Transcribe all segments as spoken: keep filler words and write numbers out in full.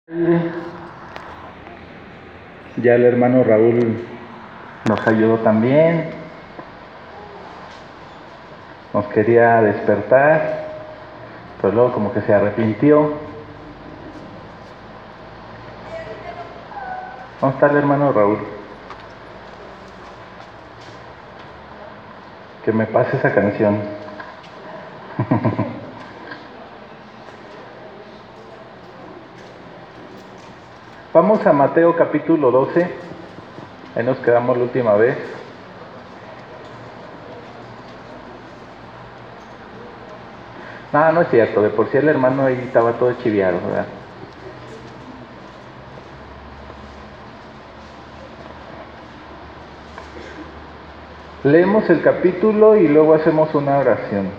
Ya el hermano Raúl nos ayudó también, nos quería despertar, pero luego como que se arrepintió. ¿Dónde está el hermano Raúl? Que me pase esa canción. Vamos a Mateo capítulo doce, ahí nos quedamos la última vez. No, no es cierto, de por sí el hermano ahí estaba todo chiviado, ¿verdad? Leemos el capítulo y luego hacemos una oración.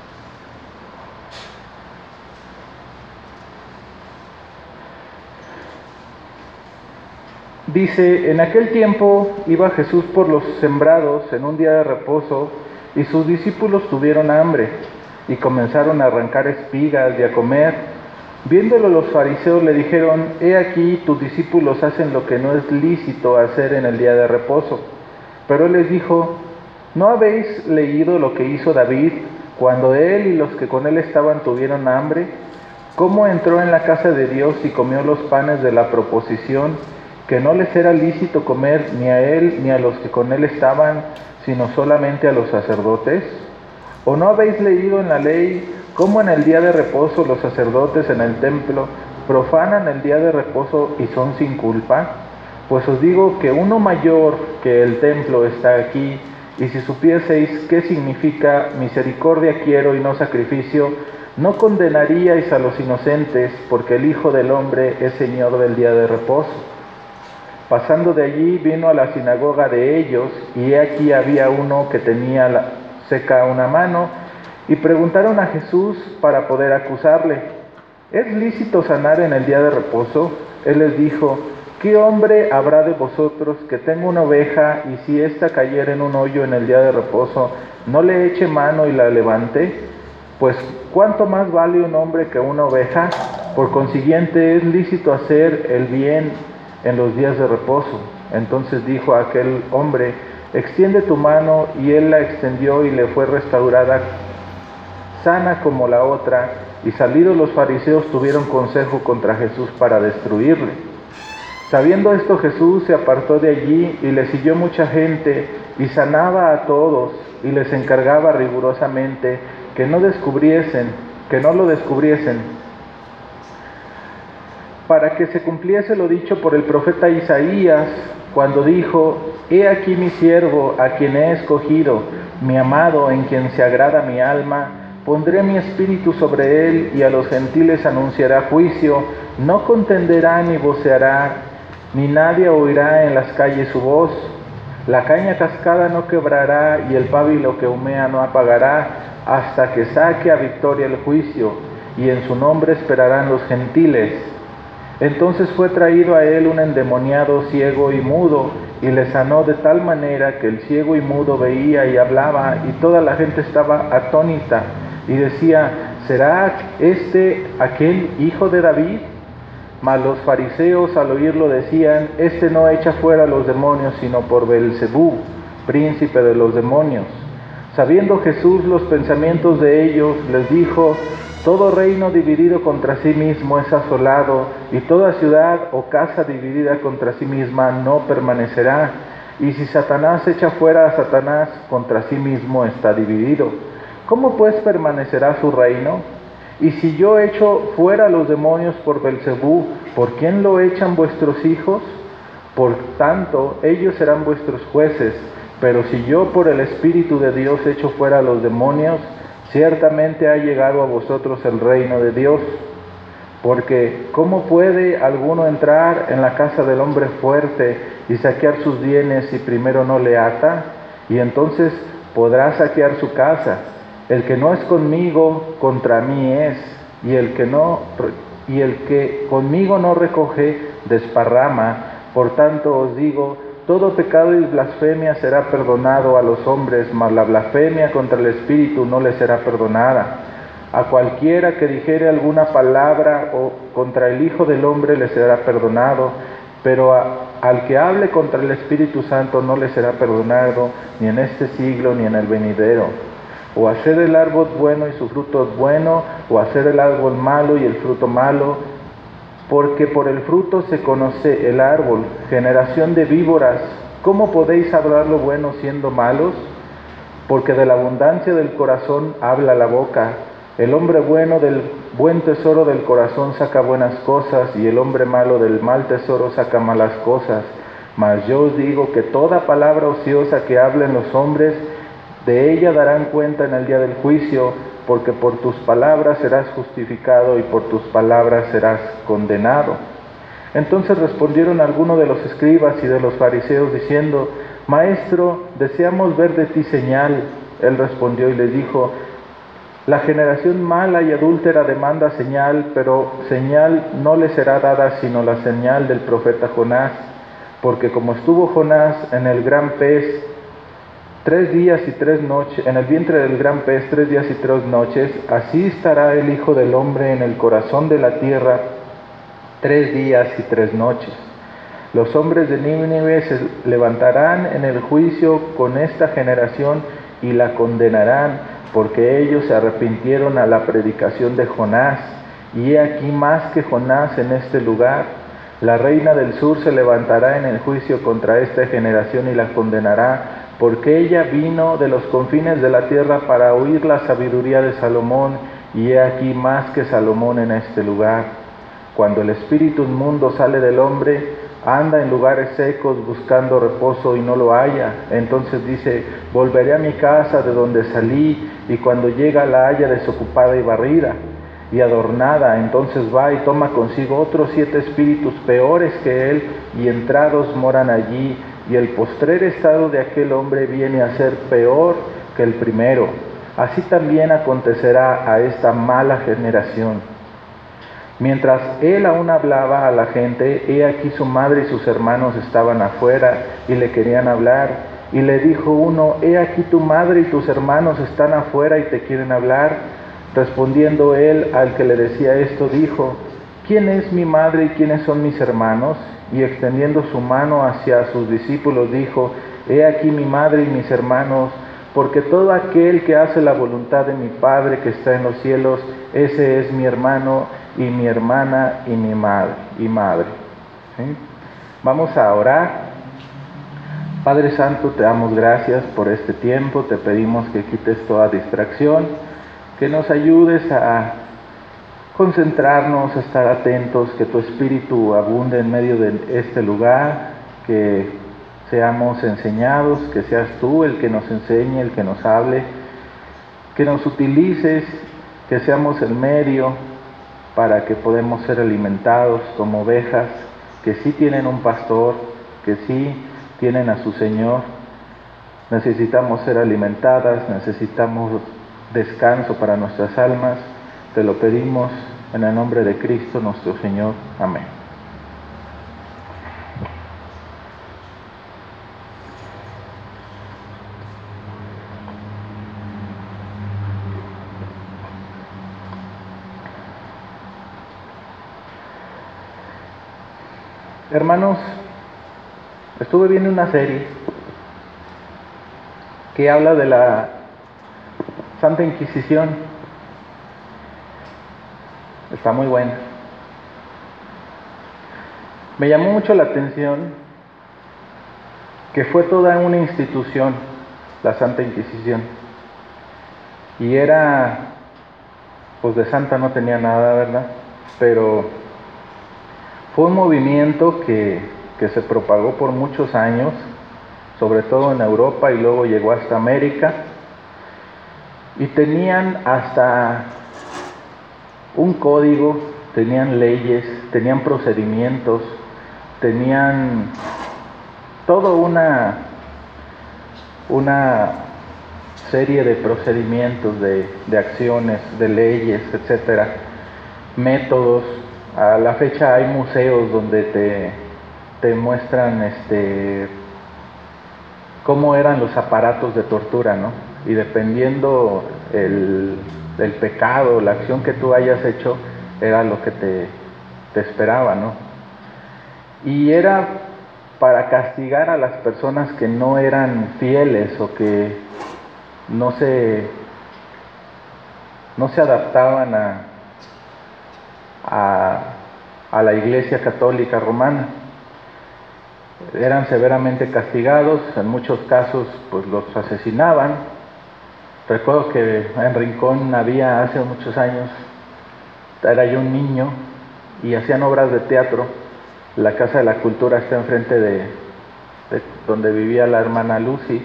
Dice, en aquel tiempo iba Jesús por los sembrados en un día de reposo y sus discípulos tuvieron hambre y comenzaron a arrancar espigas y a comer. Viéndolo los fariseos le dijeron, he aquí tus discípulos hacen lo que no es lícito hacer en el día de reposo. Pero él les dijo, ¿no habéis leído lo que hizo David cuando él y los que con él estaban tuvieron hambre? ¿Cómo entró en la casa de Dios y comió los panes de la proposición, que no les era lícito comer ni a él ni a los que con él estaban, sino solamente a los sacerdotes? ¿O no habéis leído en la ley cómo en el día de reposo los sacerdotes en el templo profanan el día de reposo y son sin culpa? Pues os digo que uno mayor que el templo está aquí, y si supieseis qué significa misericordia quiero y no sacrificio, no condenaríais a los inocentes, porque el Hijo del Hombre es Señor del día de reposo. Pasando de allí vino a la sinagoga de ellos, y he aquí había uno que tenía la, seca una mano, y preguntaron a Jesús para poder acusarle, ¿es lícito sanar en el día de reposo? Él les dijo, ¿qué hombre habrá de vosotros que tenga una oveja, y si ésta cayera en un hoyo en el día de reposo, no le eche mano y la levante? Pues, ¿cuánto más vale un hombre que una oveja? Por consiguiente, es lícito hacer el bien en los días de reposo. Entonces dijo a aquel hombre, extiende tu mano, y él la extendió y le fue restaurada sana como la otra, y salidos los fariseos tuvieron consejo contra Jesús para destruirle. Sabiendo esto, Jesús se apartó de allí y le siguió mucha gente, y sanaba a todos, y les encargaba rigurosamente que no descubriesen, que no lo descubriesen, para que se cumpliese lo dicho por el profeta Isaías, cuando dijo, he aquí mi siervo, a quien he escogido, mi amado, en quien se agrada mi alma, pondré mi espíritu sobre él, y a los gentiles anunciará juicio, no contenderá ni voceará, ni nadie oirá en las calles su voz. La caña cascada no quebrará, y el pábilo que humea no apagará, hasta que saque a victoria el juicio, y en su nombre esperarán los gentiles. Entonces fue traído a él un endemoniado ciego y mudo, y le sanó de tal manera que el ciego y mudo veía y hablaba, y toda la gente estaba atónita, y decía, ¿será este aquel hijo de David? Mas los fariseos al oírlo decían, este no echa fuera a los demonios, sino por Beelzebú, príncipe de los demonios. Sabiendo Jesús los pensamientos de ellos, les dijo, todo reino dividido contra sí mismo es asolado, y toda ciudad o casa dividida contra sí misma no permanecerá. Y si Satanás echa fuera a Satanás, contra sí mismo está dividido. ¿Cómo pues permanecerá su reino? Y si yo echo fuera a los demonios por Beelzebú, ¿por quién lo echan vuestros hijos? Por tanto, ellos serán vuestros jueces. Pero si yo por el Espíritu de Dios echo fuera a los demonios, ciertamente ha llegado a vosotros el reino de Dios. Porque, ¿cómo puede alguno entrar en la casa del hombre fuerte y saquear sus bienes si primero no le ata? Y entonces podrá saquear su casa. El que no es conmigo, contra mí es, y el que no, y el que conmigo no recoge, desparrama. Por tanto os digo, todo pecado y blasfemia será perdonado a los hombres, mas la blasfemia contra el Espíritu no les será perdonada. A cualquiera que dijere alguna palabra o contra el Hijo del Hombre le será perdonado, pero a, al que hable contra el Espíritu Santo no le será perdonado, ni en este siglo ni en el venidero. O hacer el árbol bueno y su fruto es bueno, o hacer el árbol malo y el fruto malo, porque por el fruto se conoce el árbol. Generación de víboras, ¿cómo podéis hablar lo bueno siendo malos? Porque de la abundancia del corazón habla la boca. El hombre bueno del buen tesoro del corazón saca buenas cosas, y el hombre malo del mal tesoro saca malas cosas. Mas yo os digo que toda palabra ociosa que hablen los hombres, de ella darán cuenta en el día del juicio, porque por tus palabras serás justificado y por tus palabras serás condenado. Entonces respondieron algunos de los escribas y de los fariseos diciendo: Maestro, deseamos ver de ti señal. Él respondió y les dijo: La generación mala y adúltera demanda señal, pero señal no le será dada sino la señal del profeta Jonás. Porque como estuvo Jonás en el gran pez tres días y tres noches, en el vientre del gran pez tres días y tres noches, así estará el Hijo del Hombre en el corazón de la tierra tres días y tres noches. Los hombres de Nínive se levantarán en el juicio con esta generación y la condenarán, porque ellos se arrepintieron a la predicación de Jonás. Y he aquí más que Jonás en este lugar. La reina del sur se levantará en el juicio contra esta generación y la condenará, porque ella vino de los confines de la tierra para oír la sabiduría de Salomón, y he aquí más que Salomón en este lugar. Cuando el espíritu inmundo sale del hombre, anda en lugares secos buscando reposo y no lo halla. Entonces dice: volveré a mi casa de donde salí, y cuando llega la halla desocupada y barrida y adornada, entonces va y toma consigo otros siete espíritus peores que él, y entrados moran allí, y el postrer estado de aquel hombre viene a ser peor que el primero. Así también acontecerá a esta mala generación. Mientras él aún hablaba a la gente, he aquí su madre y sus hermanos estaban afuera y le querían hablar. Y le dijo uno: he aquí tu madre y tus hermanos están afuera y te quieren hablar. Respondiendo él al que le decía esto, dijo: ¿quién es mi madre y quiénes son mis hermanos? Y extendiendo su mano hacia sus discípulos dijo: he aquí mi madre y mis hermanos, porque todo aquel que hace la voluntad de mi Padre que está en los cielos, ese es mi hermano y mi hermana y mi madre y madre. ¿Sí? Vamos a orar. Padre Santo, te damos gracias por este tiempo, te pedimos que quites toda distracción, que nos ayudes a concentrarnos, a estar atentos, que tu Espíritu abunde en medio de este lugar, que seamos enseñados, que seas tú el que nos enseñe, el que nos hable, que nos utilices, que seamos el medio para que podamos ser alimentados como ovejas, que sí tienen un pastor, que sí tienen a su Señor. Necesitamos ser alimentadas, necesitamos descanso para nuestras almas. Te lo pedimos en el nombre de Cristo nuestro Señor. Amén. Hermanos, estuve viendo una serie que habla de la Santa Inquisición. Está muy buena. Me llamó mucho la atención que fue toda una institución, la Santa Inquisición. Y era, pues de santa no tenía nada, ¿verdad? Pero fue un movimiento que, que se propagó por muchos años, sobre todo en Europa, y luego llegó hasta América. Y tenían hasta un código, tenían leyes, tenían procedimientos, tenían toda una, una serie de procedimientos, de, de acciones, de leyes, etcétera, métodos. A la fecha hay museos donde te, te muestran este, cómo eran los aparatos de tortura, ¿no? Y dependiendo el, el pecado, la acción que tú hayas hecho, era lo que te, te esperaba, ¿no? Y era para castigar a las personas que no eran fieles o que no se, no se adaptaban a, a, a la Iglesia Católica Romana. Eran severamente castigados, en muchos casos pues los asesinaban. Recuerdo que en Rincón había hace muchos años, era yo un niño y hacían obras de teatro. La Casa de la Cultura está enfrente de, de donde vivía la hermana Lucy.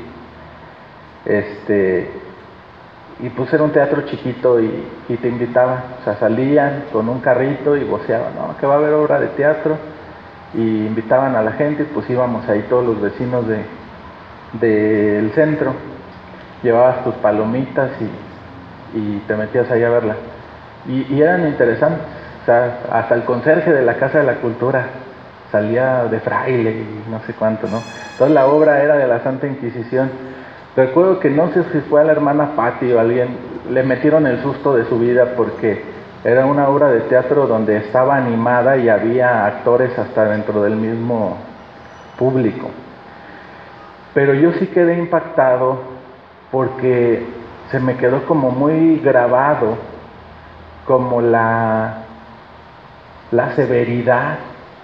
Este, y pues era un teatro chiquito y, y te invitaban, o sea, salían con un carrito y voceaban, no, que va a haber obra de teatro, y invitaban a la gente, y pues íbamos ahí todos los vecinos de del centro, llevabas tus palomitas y, y te metías ahí a verla, y, y eran interesantes, o sea, hasta el conserje de la Casa de la Cultura salía de fraile y no sé cuánto, ¿no? Entonces la obra era de la Santa Inquisición. Recuerdo que no sé si fue a la hermana Patti o alguien, le metieron el susto de su vida porque era una obra de teatro donde estaba animada y había actores hasta dentro del mismo público. Pero yo sí quedé impactado porque se me quedó como muy grabado como la, la severidad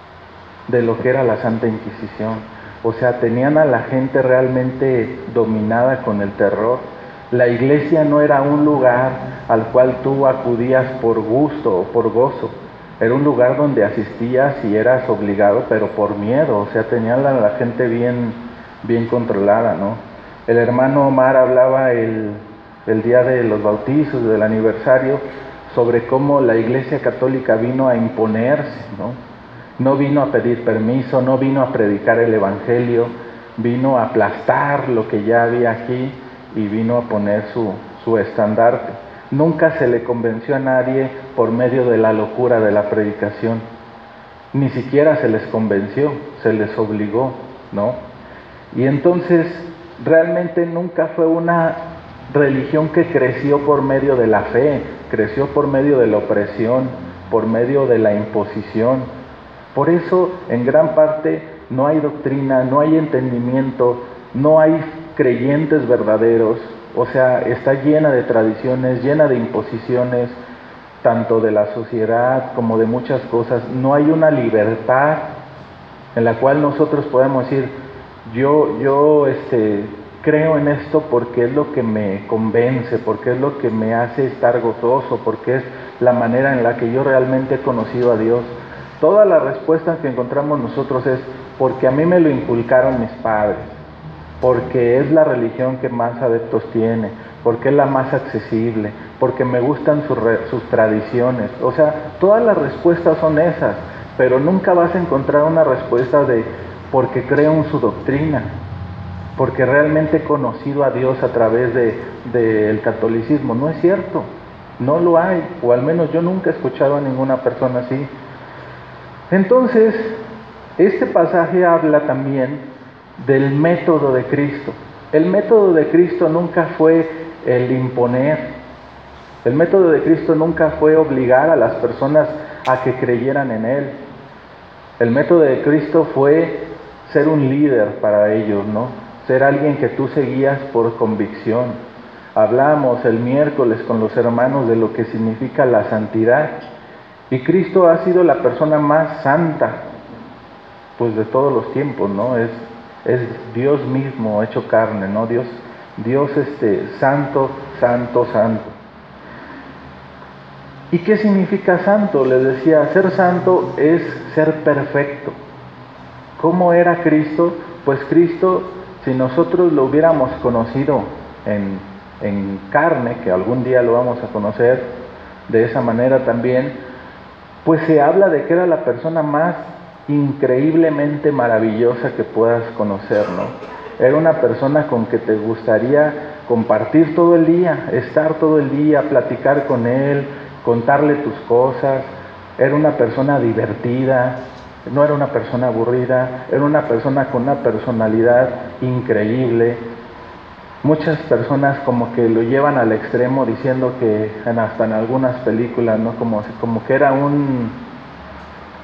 de lo que era la Santa Inquisición. O sea, tenían a la gente realmente dominada con el terror. La iglesia no era un lugar al cual tú acudías por gusto o por gozo. Era un lugar donde asistías y eras obligado, pero por miedo. O sea, tenían a la gente bien, bien controlada, ¿no? El hermano Omar hablaba el, el día de los bautizos, del aniversario, sobre cómo la Iglesia Católica vino a imponerse, ¿no? No vino a pedir permiso, no vino a predicar el Evangelio, vino a aplastar lo que ya había aquí y vino a poner su, su estandarte. Nunca se le convenció a nadie por medio de la locura de la predicación, ni siquiera se les convenció, se les obligó, ¿no? Y entonces realmente nunca fue una religión que creció por medio de la fe, creció por medio de la opresión, por medio de la imposición. Por eso, en gran parte, no hay doctrina, no hay entendimiento, no hay creyentes verdaderos. O sea, está llena de tradiciones, llena de imposiciones, tanto de la sociedad como de muchas cosas. No hay una libertad en la cual nosotros podemos decir, yo, yo este, creo en esto porque es lo que me convence, porque es lo que me hace estar gozoso, porque es la manera en la que yo realmente he conocido a Dios. Toda la respuesta que encontramos nosotros es porque a mí me lo inculcaron mis padres, porque es la religión que más adeptos tiene, porque es la más accesible, porque me gustan sus, sus tradiciones. O sea, todas las respuestas son esas, pero nunca vas a encontrar una respuesta de porque creo en su doctrina, porque realmente he conocido a Dios a través de, del catolicismo. No es cierto, no lo hay, o al menos yo nunca he escuchado a ninguna persona así. Entonces, este pasaje habla también del método de Cristo. El método de Cristo nunca fue el imponer. El método de Cristo nunca fue obligar a las personas a que creyeran en Él. El método de Cristo fue ser un líder para ellos, ¿no? Ser alguien que tú seguías por convicción. Hablamos el miércoles con los hermanos de lo que significa la santidad. Y Cristo ha sido la persona más santa, pues de todos los tiempos, ¿no? Es, es Dios mismo hecho carne, ¿no? Dios, Dios este, santo, santo, santo. ¿Y qué significa santo? Les decía, ser santo es ser perfecto. ¿Cómo era Cristo? Pues Cristo, si nosotros lo hubiéramos conocido en, en carne, que algún día lo vamos a conocer de esa manera también, pues se habla de que era la persona más increíblemente maravillosa que puedas conocer, ¿no? Era una persona con que te gustaría compartir todo el día, estar todo el día, platicar con él, contarle tus cosas. Era una persona divertida, no era una persona aburrida, era una persona con una personalidad increíble. Muchas personas como que lo llevan al extremo diciendo que hasta en algunas películas, ¿no? Como, como que era un,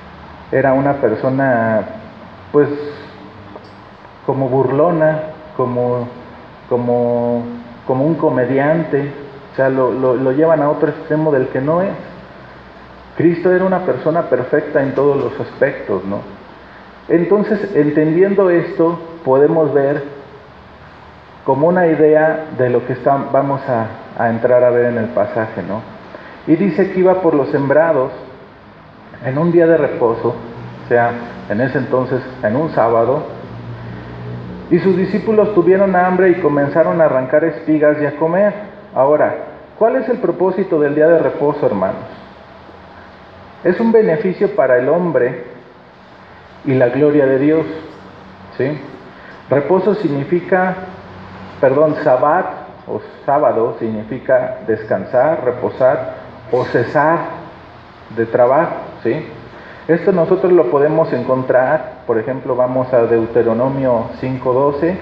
era una persona, pues, como burlona, como, como, como un comediante, o sea, lo, lo, lo llevan a otro extremo del que no es. Cristo era una persona perfecta en todos los aspectos, ¿no? Entonces, entendiendo esto, podemos ver como una idea de lo que está, vamos a, a entrar a ver en el pasaje, ¿no? Y dice que iba por los sembrados en un día de reposo, o sea, en ese entonces, en un sábado, y sus discípulos tuvieron hambre y comenzaron a arrancar espigas y a comer. Ahora, ¿cuál es el propósito del día de reposo, hermanos? Es un beneficio para el hombre y la gloria de Dios, ¿sí? Reposo significa, perdón, sabbat o sábado significa descansar, reposar o cesar de trabajo, ¿sí? Esto nosotros lo podemos encontrar, por ejemplo, vamos a Deuteronomio cinco doce.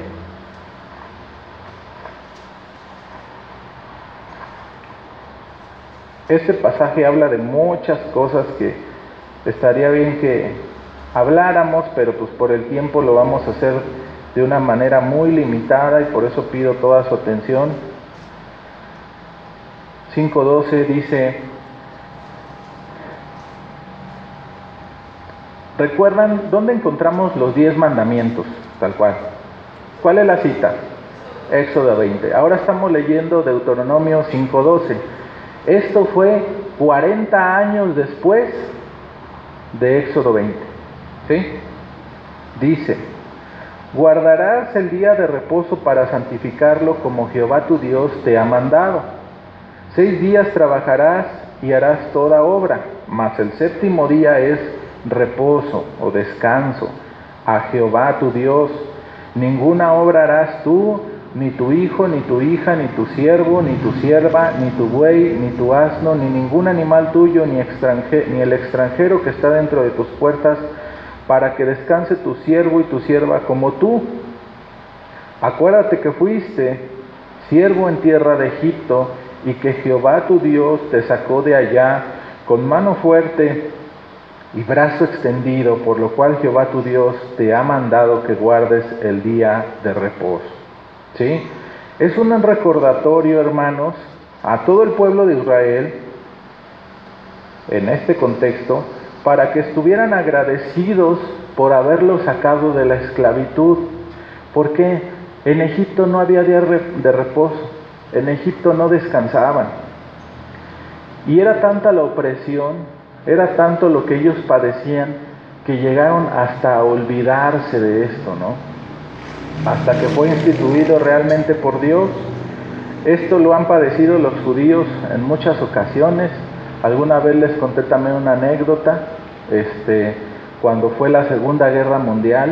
Este pasaje habla de muchas cosas que estaría bien que habláramos, pero pues por el tiempo lo vamos a hacer de una manera muy limitada y por eso pido toda su atención. cinco doce dice: ¿recuerdan dónde encontramos los diez mandamientos? Tal cual. ¿Cuál es la cita? Éxodo veinte. Ahora estamos leyendo Deuteronomio cinco doce. Esto fue cuarenta años después de Éxodo veinte. ¿Sí? Dice: guardarás el día de reposo para santificarlo como Jehová tu Dios te ha mandado. Seis días trabajarás y harás toda obra, mas el séptimo día es reposo o descanso a Jehová tu Dios. Ninguna obra harás tú, ni tu hijo, ni tu hija, ni tu siervo, ni tu sierva, ni tu buey, ni tu asno, ni ningún animal tuyo, ni, extranje- ni el extranjero que está dentro de tus puertas, para que descanse tu siervo y tu sierva como tú. Acuérdate que fuiste siervo en tierra de Egipto, y que Jehová tu Dios te sacó de allá con mano fuerte y brazo extendido, por lo cual Jehová tu Dios te ha mandado que guardes el día de reposo. ¿Sí? Es un recordatorio, hermanos, a todo el pueblo de Israel, en este contexto, para que estuvieran agradecidos por haberlos sacado de la esclavitud, porque en Egipto no había día de reposo, en Egipto no descansaban, y era tanta la opresión, era tanto lo que ellos padecían, que llegaron hasta a olvidarse de esto, ¿no? Hasta que fue instituido realmente por Dios. Esto lo han padecido los judíos en muchas ocasiones. Alguna vez les conté también una anécdota, este, cuando fue la Segunda Guerra Mundial,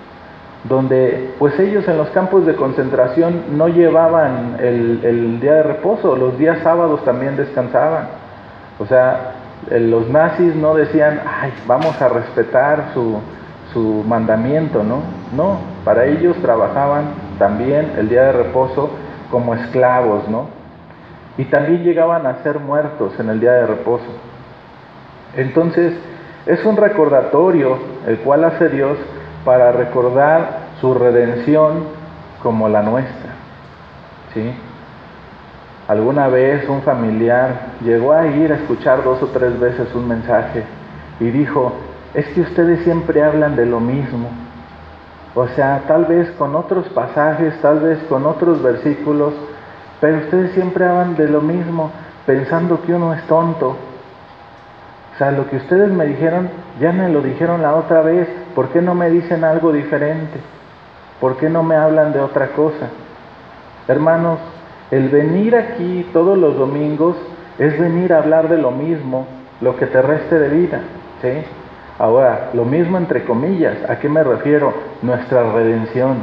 donde pues ellos en los campos de concentración no llevaban el, el día de reposo, los días sábados también descansaban. O sea, los nazis no decían: ay, vamos a respetar su, su mandamiento, ¿no? No, para ellos trabajaban también el día de reposo como esclavos, ¿no? Y también llegaban a ser muertos en el día de reposo. Entonces, es un recordatorio el cual hace Dios para recordar su redención como la nuestra, ¿sí? Alguna vez un familiar llegó a ir a escuchar dos o tres veces un mensaje y dijo: es que ustedes siempre hablan de lo mismo. O sea, tal vez con otros pasajes, tal vez con otros versículos, pero ustedes siempre hablan de lo mismo, pensando que uno es tonto. O sea, lo que ustedes me dijeron, ya me lo dijeron la otra vez. ¿Por qué no me dicen algo diferente? ¿Por qué no me hablan de otra cosa? Hermanos, el venir aquí todos los domingos es venir a hablar de lo mismo, lo que te reste de vida, ¿sí? Ahora, lo mismo entre comillas, ¿a qué me refiero? Nuestra redención.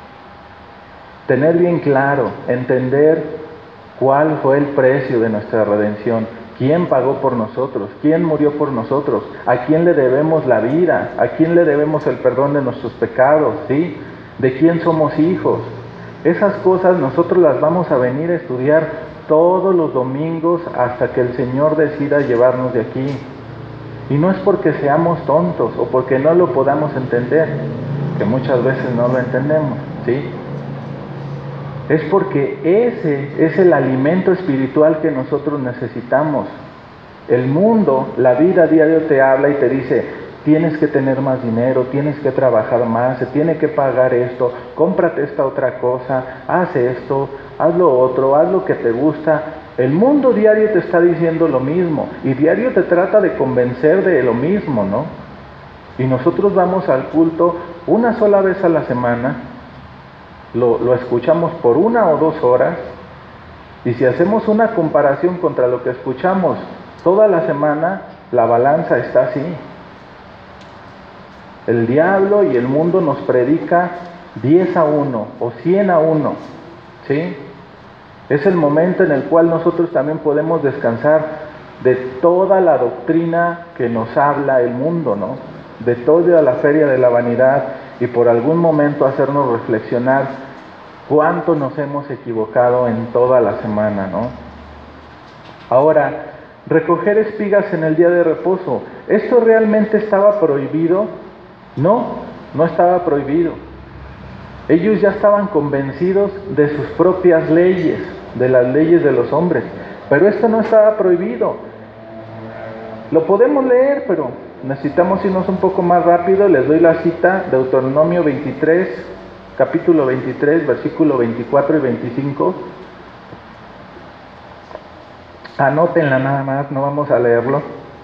Tener bien claro, entender cuál fue el precio de nuestra redención. ¿Quién pagó por nosotros? ¿Quién murió por nosotros? ¿A quién le debemos la vida? ¿A quién le debemos el perdón de nuestros pecados? ¿Sí? ¿De quién somos hijos? Esas cosas nosotros las vamos a venir a estudiar todos los domingos hasta que el Señor decida llevarnos de aquí. Y no es porque seamos tontos o porque no lo podamos entender, que muchas veces no lo entendemos, ¿sí? Es porque ese es el alimento espiritual que nosotros necesitamos. El mundo, la vida a diario te habla y te dice, tienes que tener más dinero, tienes que trabajar más, se tiene que pagar esto, cómprate esta otra cosa, haz esto, haz lo otro, haz lo que te gusta. El mundo diario te está diciendo lo mismo y diario te trata de convencer de lo mismo, ¿no? Y nosotros vamos al culto una sola vez a la semana, lo, lo escuchamos por una o dos horas, y si hacemos una comparación contra lo que escuchamos toda la semana, la balanza está así. El diablo y el mundo nos predica diez a uno o cien a uno, ¿sí? Es el momento en el cual nosotros también podemos descansar de toda la doctrina que nos habla el mundo, ¿no? De toda la feria de la vanidad, y por algún momento hacernos reflexionar cuánto nos hemos equivocado en toda la semana, ¿no? Ahora, recoger espigas en el día de reposo, ¿esto realmente estaba prohibido? No, no estaba prohibido. Ellos ya estaban convencidos de sus propias leyes, de las leyes de los hombres, pero esto no estaba prohibido. Lo podemos leer, pero necesitamos irnos un poco más rápido. Les doy la cita, Deuteronomio veintitrés, capítulo veintitrés, versículo veinticuatro y veinticinco. Anótenla nada más, no vamos a leerlo.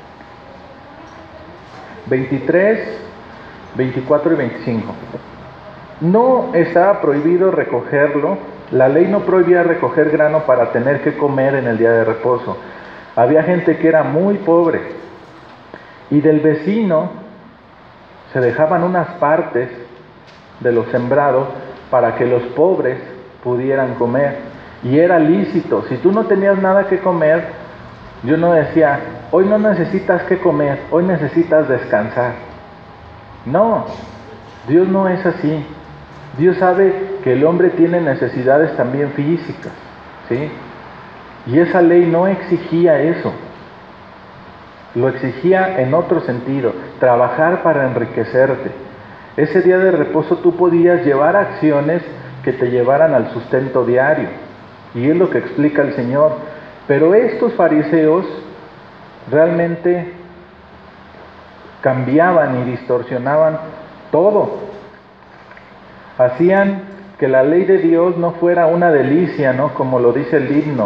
veintitrés, veinticuatro y veinticinco. No estaba prohibido recogerlo. La ley no prohibía recoger grano para tener que comer en el día de reposo. Había gente que era muy pobre y del vecino se dejaban unas partes de lo sembrado para que los pobres pudieran comer, y era lícito. Si tú no tenías nada que comer, yo no decía, hoy no necesitas que comer, hoy necesitas descansar. No, Dios no es así. Dios sabe que el hombre tiene necesidades también físicas, ¿sí? Y esa ley no exigía eso. Lo exigía en otro sentido, trabajar para enriquecerte. Ese día de reposo tú podías llevar acciones que te llevaran al sustento diario. Y es lo que explica el Señor. Pero estos fariseos realmente cambiaban y distorsionaban todo. Hacían que la ley de Dios no fuera una delicia, ¿no? Como lo dice el himno.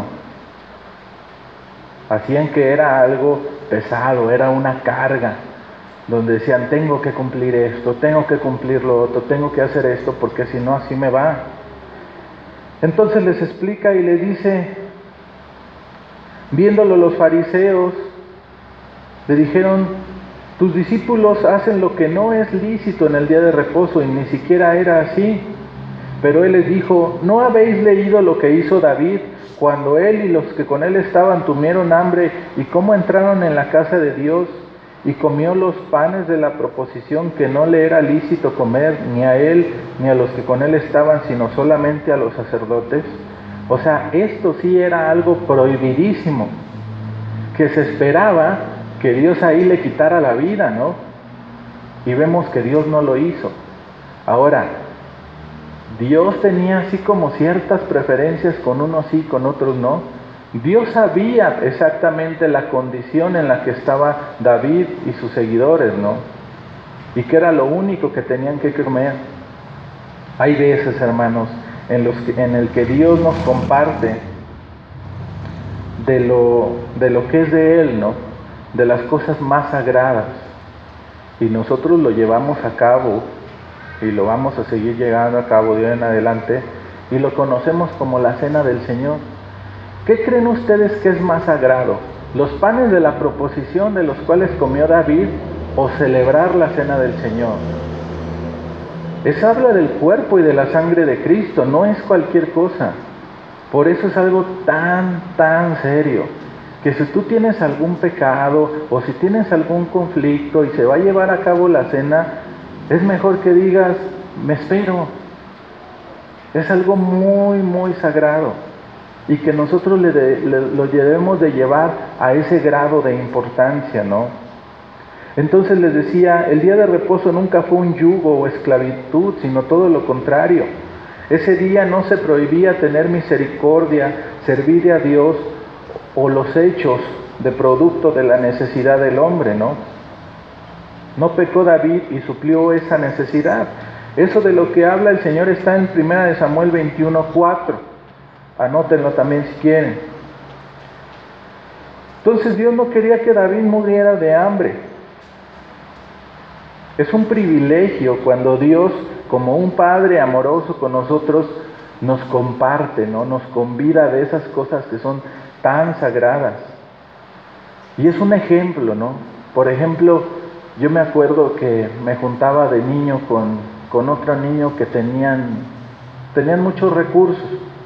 Hacían que era algo pesado, era una carga, donde decían, tengo que cumplir esto, tengo que cumplir lo otro, tengo que hacer esto, porque si no así me va. Entonces les explica y les dice, viéndolo los fariseos, le dijeron, tus discípulos hacen lo que no es lícito en el día de reposo, y ni siquiera era así. Pero él les dijo, ¿no habéis leído lo que hizo David cuando él y los que con él estaban tuvieron hambre, y cómo entraron en la casa de Dios y comió los panes de la proposición que no le era lícito comer ni a él ni a los que con él estaban, sino solamente a los sacerdotes? O sea, esto sí era algo prohibidísimo, que se esperaba que Dios ahí le quitara la vida, ¿no? Y vemos que Dios no lo hizo. Ahora, Dios tenía así como ciertas preferencias, con unos sí, con otros no. Dios sabía exactamente la condición en la que estaba David y sus seguidores, ¿no? Y que era lo único que tenían que comer. Hay veces, hermanos, en los que, en el que Dios nos comparte de lo, de lo que es de Él, ¿no? De las cosas más sagradas, y nosotros lo llevamos a cabo y lo vamos a seguir llevando a cabo de hoy en adelante, y lo conocemos como la cena del Señor. ¿Qué creen ustedes que es más sagrado? ¿Los panes de la proposición de los cuales comió David, o celebrar la cena del Señor? Es habla del cuerpo y de la sangre de Cristo, no es cualquier cosa. Por eso es algo tan, tan serio, que si tú tienes algún pecado o si tienes algún conflicto y se va a llevar a cabo la cena, es mejor que digas, me espero. Es algo muy, muy sagrado, y que nosotros le de, le, lo debemos de llevar a ese grado de importancia, ¿no? Entonces les decía, el día de reposo nunca fue un yugo o esclavitud, sino todo lo contrario. Ese día no se prohibía tener misericordia, servir a Dios o los hechos de producto de la necesidad del hombre, ¿no? No pecó David y suplió esa necesidad. Eso de lo que habla el Señor está en primera de Samuel veintiuno, cuatro. Anótenlo también si quieren. Entonces Dios no quería que David muriera de hambre. Es un privilegio cuando Dios, como un Padre amoroso con nosotros, nos comparte, ¿no? Nos convida de esas cosas que son tan sagradas. Y es un ejemplo, ¿no? Por ejemplo, yo me acuerdo que me juntaba de niño con, con otro niño que tenían, tenían muchos recursos.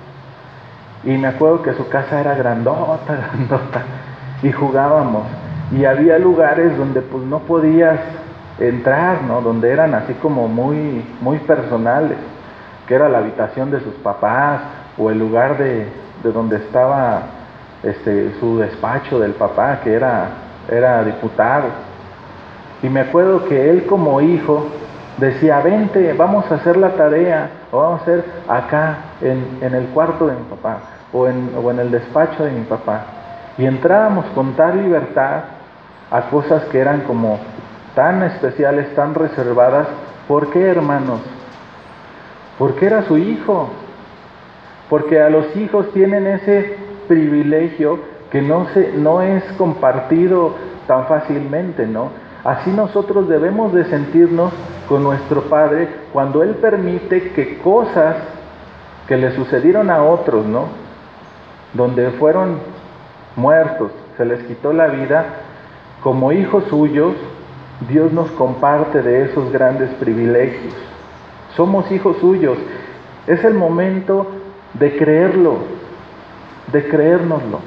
Y me acuerdo que su casa era grandota, grandota. Y jugábamos. Y había lugares donde pues no podías entrar, ¿no? Donde eran así como muy, muy personales. Que era la habitación de sus papás o el lugar de, de donde estaba este, su despacho del papá, que era, era diputado. Y me acuerdo que él como hijo decía, vente, vamos a hacer la tarea, o vamos a hacer acá, en, en el cuarto de mi papá, o en, o en el despacho de mi papá. Y entrábamos con tal libertad a cosas que eran como tan especiales, tan reservadas. ¿Por qué, hermanos? Porque era su hijo. Porque a los hijos tienen ese privilegio que no, se, no es compartido tan fácilmente, ¿no? Así nosotros debemos de sentirnos con nuestro Padre cuando Él permite que cosas que le sucedieron a otros, ¿no? Donde fueron muertos, se les quitó la vida, como hijos suyos, Dios nos comparte de esos grandes privilegios. Somos hijos suyos. Es el momento de creerlo, de creérnoslo.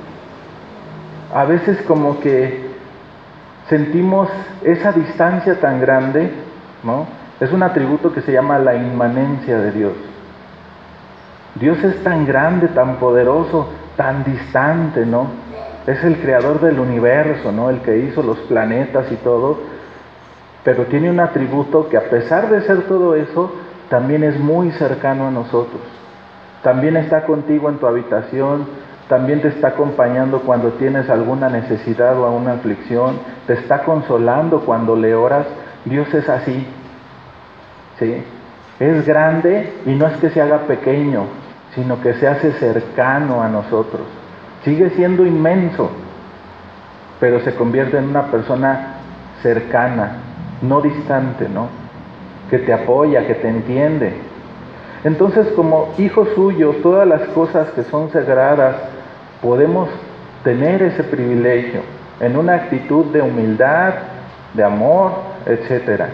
A veces como que sentimos esa distancia tan grande, ¿no? Es un atributo que se llama la inmanencia de Dios. Dios es tan grande, tan poderoso, tan distante, ¿no? Es el creador del universo, ¿no? El que hizo los planetas y todo, pero tiene un atributo que a pesar de ser todo eso, también es muy cercano a nosotros. También está contigo en tu habitación, también te está acompañando cuando tienes alguna necesidad o alguna aflicción, te está consolando cuando le oras. Dios es así, ¿sí? Es grande y no es que se haga pequeño, sino que se hace cercano a nosotros. Sigue siendo inmenso, pero se convierte en una persona cercana, no distante, ¿no? Que te apoya, que te entiende. Entonces, como hijos suyos, todas las cosas que son sagradas, podemos tener ese privilegio en una actitud de humildad, de amor, etcétera.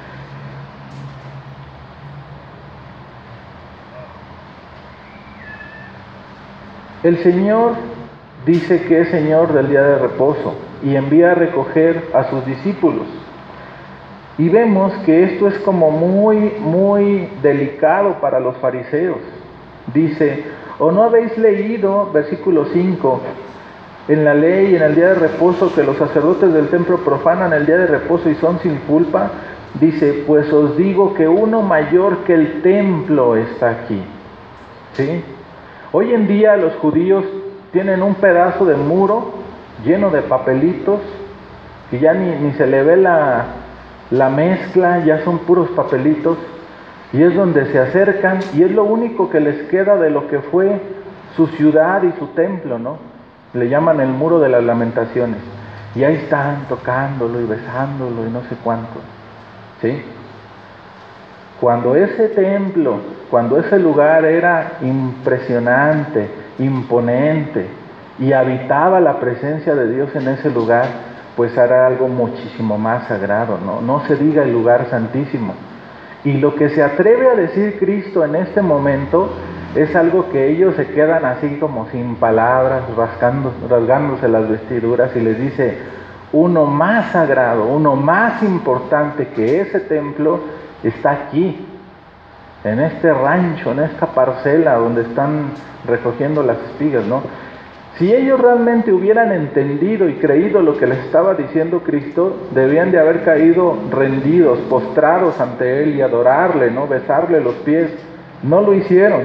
El Señor dice que es Señor del día de reposo y envía a recoger a sus discípulos. Y vemos que esto es como muy, muy delicado para los fariseos. Dice, ¿o no habéis leído, versículo cinco, en la ley, en el día de reposo, que los sacerdotes del templo profanan el día de reposo y son sin culpa? Dice, pues os digo que uno mayor que el templo está aquí. ¿Sí? Hoy en día los judíos tienen un pedazo de muro lleno de papelitos, que ya ni, ni se le ve la, la mezcla, ya son puros papelitos, y es donde se acercan, y es lo único que les queda de lo que fue su ciudad y su templo, ¿no? Le llaman el muro de las lamentaciones, y ahí están tocándolo y besándolo y no sé cuánto, ¿sí? Cuando ese templo, cuando ese lugar era impresionante, imponente, y habitaba la presencia de Dios en ese lugar, pues era algo muchísimo más sagrado, ¿no? No se diga el lugar santísimo. Y lo que se atreve a decir Cristo en este momento es algo que ellos se quedan así como sin palabras, rascando, rasgándose las vestiduras, y les dice, uno más sagrado, uno más importante que ese templo está aquí, en este rancho, en esta parcela donde están recogiendo las espigas, ¿no? Si ellos realmente hubieran entendido y creído lo que les estaba diciendo Cristo, debían de haber caído rendidos, postrados ante Él y adorarle, ¿no? Besarle los pies. No lo hicieron.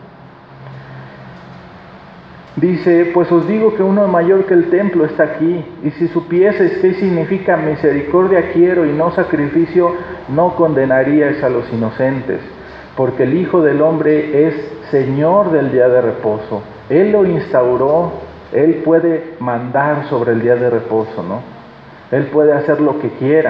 Dice, pues os digo que uno mayor que el templo está aquí, y si supieseis qué significa misericordia quiero y no sacrificio, no condenaríais a los inocentes, porque el Hijo del Hombre es Señor del día de reposo. Él lo instauró, Él puede mandar sobre el día de reposo, ¿no? Él puede hacer lo que quiera.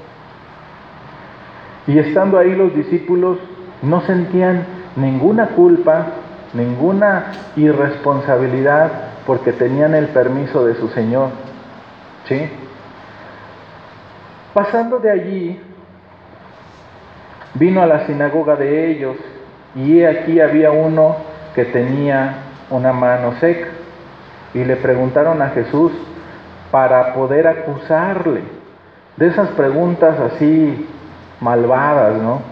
Y estando ahí los discípulos no sentían ninguna culpa, ninguna irresponsabilidad, porque tenían el permiso de su Señor, ¿sí? Pasando de allí, vino a la sinagoga de ellos, y he aquí había uno que tenía una mano seca, y le preguntaron a Jesús para poder acusarle de esas preguntas así malvadas, ¿no?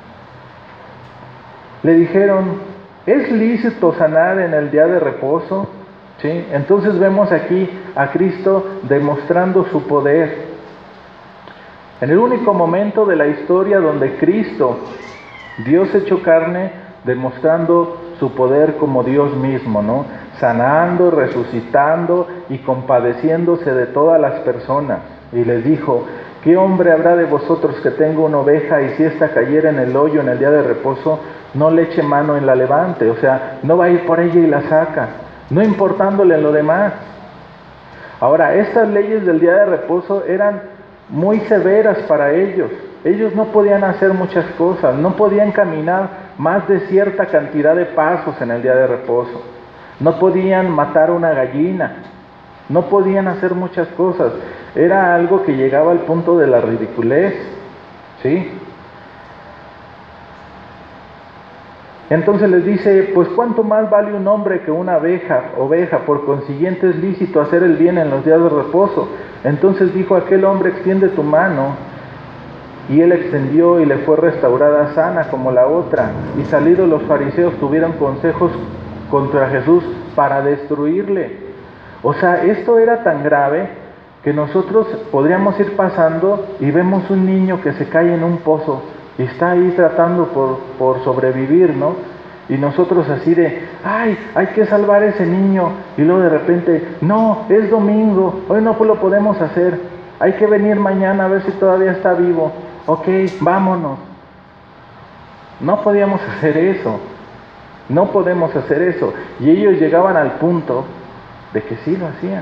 Le dijeron, ¿es lícito sanar en el día de reposo? ¿Sí? Entonces vemos aquí a Cristo demostrando su poder. En el único momento de la historia donde Cristo, Dios hecho carne, demostrando su poder como Dios mismo, ¿no? Sanando, resucitando y compadeciéndose de todas las personas. Y les dijo, ¿qué hombre habrá de vosotros que tenga una oveja y si ésta cayera en el hoyo en el día de reposo, no le eche mano en la levante? O sea, no va a ir por ella y la saca, no importándole lo demás. Ahora, estas leyes del día de reposo eran muy severas para ellos. Ellos no podían hacer muchas cosas, no podían caminar más de cierta cantidad de pasos en el día de reposo, no podían matar una gallina, no podían hacer muchas cosas. Era algo que llegaba al punto de la ridiculez, ¿sí? Entonces les dice, pues cuánto más vale un hombre que una oveja, oveja, por consiguiente es lícito hacer el bien en los días de reposo. Entonces dijo aquel hombre, extiende tu mano, y él extendió y le fue restaurada sana como la otra. Y salidos los fariseos tuvieron consejos contra Jesús para destruirle. O sea, esto era tan grave que nosotros podríamos ir pasando y vemos un niño que se cae en un pozo y está ahí tratando por, por sobrevivir, ¿no? Y nosotros así de, ay, hay que salvar a ese niño. Y luego de repente, no, es domingo, hoy no lo podemos hacer. Hay que venir mañana a ver si todavía está vivo. Ok, vámonos. No podíamos hacer eso. No podemos hacer eso. Y ellos llegaban al punto de que sí lo hacían.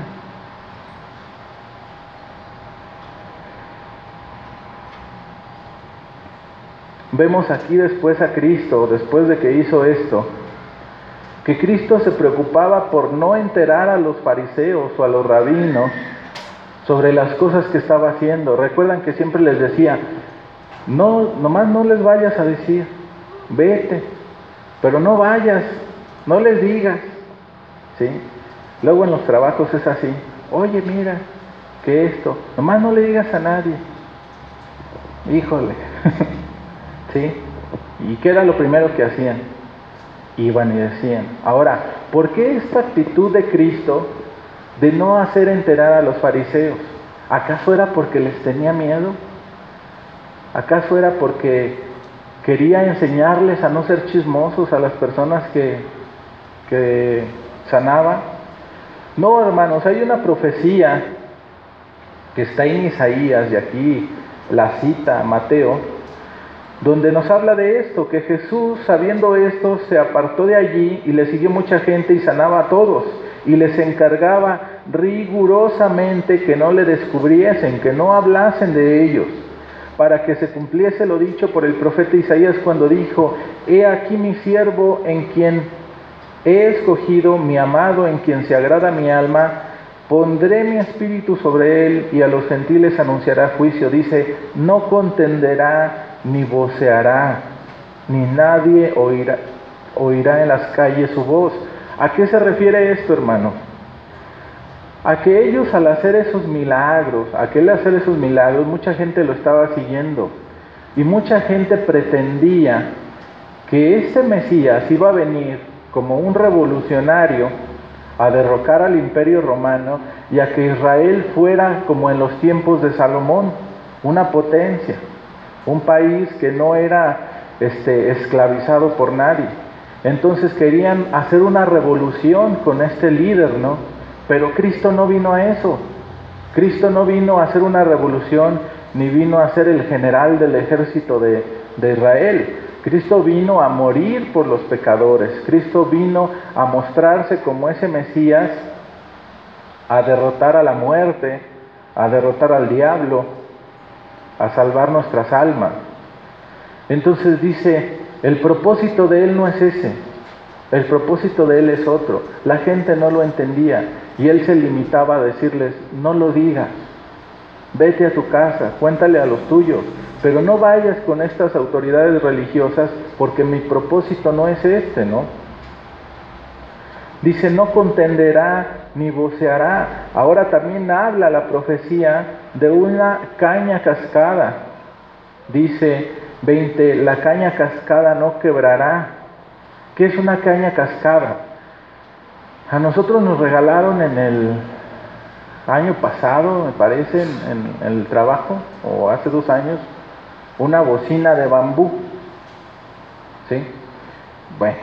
Vemos aquí después a Cristo, después de que hizo esto, que Cristo se preocupaba por no enterar a los fariseos o a los rabinos sobre las cosas que estaba haciendo. Recuerdan que siempre les decía, no, nomás no les vayas a decir, vete, pero no vayas, no les digas, ¿sí? Luego en los trabajos es así, oye, mira, que esto, nomás no le digas a nadie, híjole, ¿sí? ¿Y qué era lo primero que hacían? Iban y decían. Ahora, ¿por qué esta actitud de Cristo de no hacer enterar a los fariseos? ¿Acaso era porque les tenía miedo? ¿Acaso era porque quería enseñarles a no ser chismosos a las personas que, que sanaban? No, hermanos, hay una profecía que está en Isaías, y aquí la cita Mateo, donde nos habla de esto, que Jesús, sabiendo esto, se apartó de allí y le siguió mucha gente y sanaba a todos, y les encargaba rigurosamente que no le descubriesen, que no hablasen de ellos, para que se cumpliese lo dicho por el profeta Isaías cuando dijo, he aquí mi siervo en quien he escogido, mi amado en quien se agrada mi alma, pondré mi espíritu sobre él y a los gentiles anunciará juicio. Dice, no contenderá ni voceará, ni nadie oirá, oirá en las calles su voz. ¿A qué se refiere esto, hermano? A que ellos al hacer esos milagros, a que él hacer esos milagros, mucha gente lo estaba siguiendo. Y mucha gente pretendía que este Mesías iba a venir como un revolucionario a derrocar al imperio romano y a que Israel fuera como en los tiempos de Salomón, una potencia, un país que no era este, esclavizado por nadie. Entonces querían hacer una revolución con este líder, ¿no? Pero Cristo no vino a eso. Cristo no vino a hacer una revolución, ni vino a ser el general del ejército de, de Israel. Cristo vino a morir por los pecadores. Cristo vino a mostrarse como ese Mesías, a derrotar a la muerte, a derrotar al diablo, a salvar nuestras almas. Entonces dice, el propósito de Él no es ese, el propósito de Él es otro. La gente no lo entendía y Él se limitaba a decirles, no lo digas, vete a tu casa, cuéntale a los tuyos, pero no vayas con estas autoridades religiosas porque mi propósito no es este, ¿no? Dice, no contenderá ni voceará. Ahora también habla la profecía de una caña cascada. Dice veinte, la caña cascada no quebrará. ¿Qué es una caña cascada? A nosotros nos regalaron en el año pasado, me parece, en, en, en el trabajo, o hace dos años, una bocina de bambú. ¿Sí? Bueno,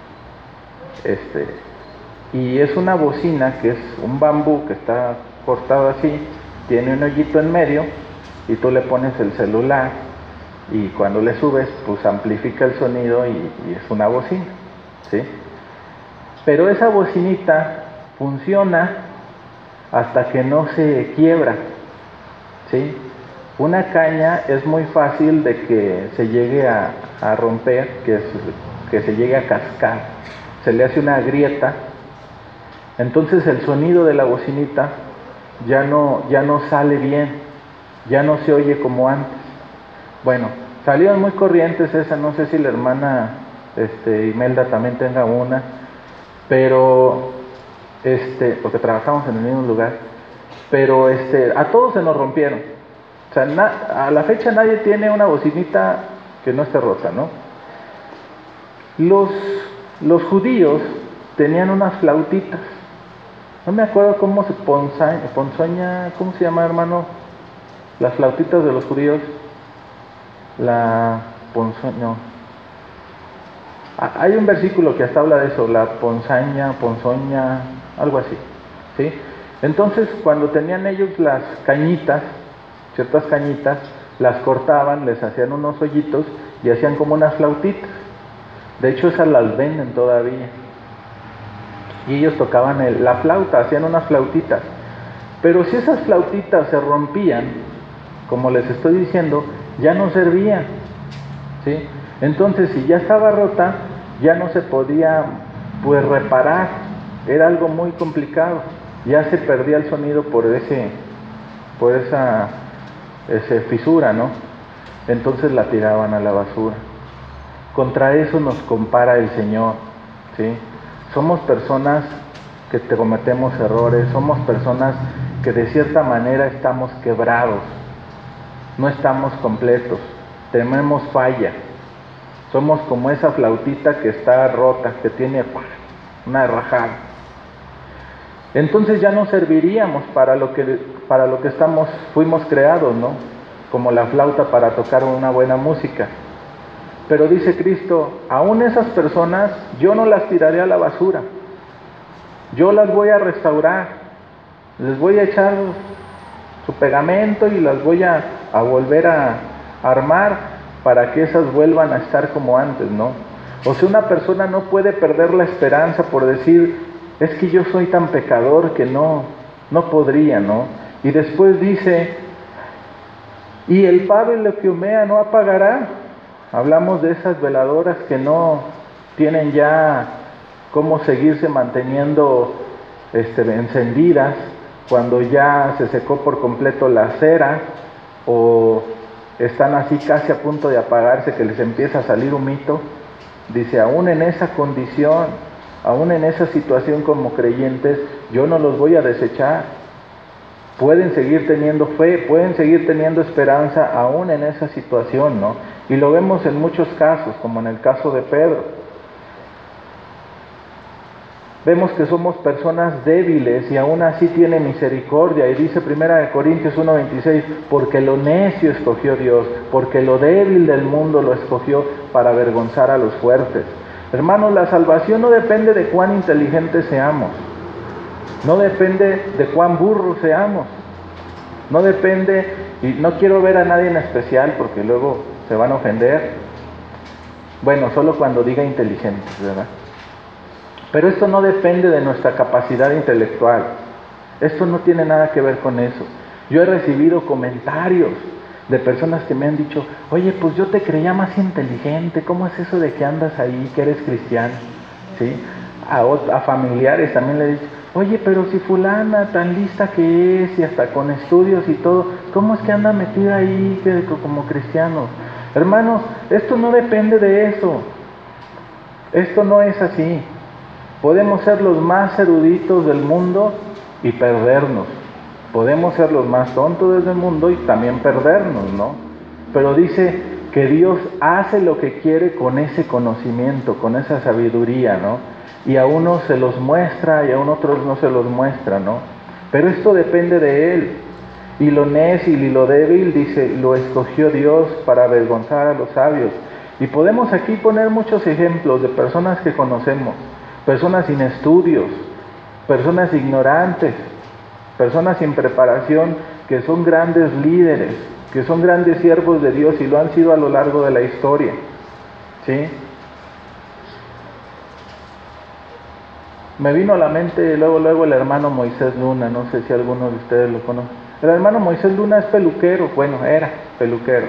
este, y es una bocina que es un bambú que está cortado así, tiene un hoyito en medio, y tú le pones el celular, y cuando le subes, pues amplifica el sonido y, y es una bocina, ¿sí? Pero esa bocinita funciona hasta que no se quiebra, ¿sí? Una caña es muy fácil de que se llegue a, a romper, que, es, que se llegue a cascar, se le hace una grieta, entonces el sonido de la bocinita ya no, ya no sale bien, ya no se oye como antes. Bueno, salieron muy corrientes esas, no sé si la hermana este, Imelda también tenga una, pero, este, porque trabajamos en el mismo lugar, pero este, a todos se nos rompieron. O sea, na, a la fecha nadie tiene una bocinita que no esté rota, ¿no? Los, los judíos tenían unas flautitas. No me acuerdo cómo se ponza, ponzoña, ¿cómo se llama, hermano? Las flautitas de los judíos. La ponzoña, no. Hay un versículo que hasta habla de eso, la ponzaña, ponzoña, algo así, ¿sí? Entonces, cuando tenían ellos las cañitas, ciertas cañitas, las cortaban, les hacían unos hoyitos y hacían como unas flautitas. De hecho, esas las venden todavía. Y ellos tocaban el, la flauta, hacían unas flautitas. Pero si esas flautitas se rompían, como les estoy diciendo, ya no servían, ¿sí? Entonces, si ya estaba rota, ya no se podía, pues, reparar. Era algo muy complicado. Ya se perdía el sonido por ese, por esa, esa fisura, ¿no? Entonces la tiraban a la basura. Contra eso nos compara el Señor, ¿sí? Somos personas que te cometemos errores, somos personas que de cierta manera estamos quebrados, no estamos completos, tenemos falla, somos como esa flautita que está rota, que tiene una rajada. Entonces ya no serviríamos para lo que, para lo que estamos, fuimos creados, ¿no? Como la flauta para tocar una buena música. Pero dice Cristo, aún esas personas yo no las tiraré a la basura, yo las voy a restaurar, les voy a echar su pegamento y las voy a, a volver a armar para que esas vuelvan a estar como antes, ¿no? O sea, una persona no puede perder la esperanza por decir, es que yo soy tan pecador que no, no podría, ¿no? Y después dice, y el Padre lo que humea no apagará. Hablamos de esas veladoras que no tienen ya cómo seguirse manteniendo este, encendidas cuando ya se secó por completo la cera o están así casi a punto de apagarse, que les empieza a salir humito. Dice, aún en esa condición, aún en esa situación como creyentes, yo no los voy a desechar. Pueden seguir teniendo fe, pueden seguir teniendo esperanza aún en esa situación, ¿no? Y lo vemos en muchos casos, como en el caso de Pedro. Vemos que somos personas débiles y aún así tiene misericordia. Y dice primera de Corintios uno veintiséis, porque lo necio escogió Dios, porque lo débil del mundo lo escogió para avergonzar a los fuertes. Hermanos, la salvación no depende de cuán inteligentes seamos, no depende de cuán burros seamos, no depende, y no quiero ver a nadie en especial porque luego se van a ofender, bueno, solo cuando diga inteligentes, ¿verdad? Pero esto no depende de nuestra capacidad intelectual, esto no tiene nada que ver con eso. Yo he recibido comentarios de personas que me han dicho, oye, pues yo te creía más inteligente, ¿cómo es eso de que andas ahí, que eres cristiano? ¿Sí? A, a familiares también le he dicho, oye, pero si fulana tan lista que es y hasta con estudios y todo, ¿cómo es que anda metida ahí que, como cristiano? Hermanos, esto no depende de eso, esto no es así. Podemos ser los más eruditos del mundo y perdernos. Podemos ser los más tontos del mundo y también perdernos, ¿no? Pero dice que Dios hace lo que quiere con ese conocimiento, con esa sabiduría, ¿no? Y a unos se los muestra y a otros no se los muestra, ¿no? Pero esto depende de Él. Y lo necio y lo débil, dice, lo escogió Dios para avergonzar a los sabios. Y podemos aquí poner muchos ejemplos de personas que conocemos, personas sin estudios, personas ignorantes, personas sin preparación, que son grandes líderes, que son grandes siervos de Dios y lo han sido a lo largo de la historia, ¿sí? Me vino a la mente luego, luego el hermano Moisés Luna, no sé si alguno de ustedes lo conoce. El hermano Moisés Luna es peluquero, bueno, era peluquero.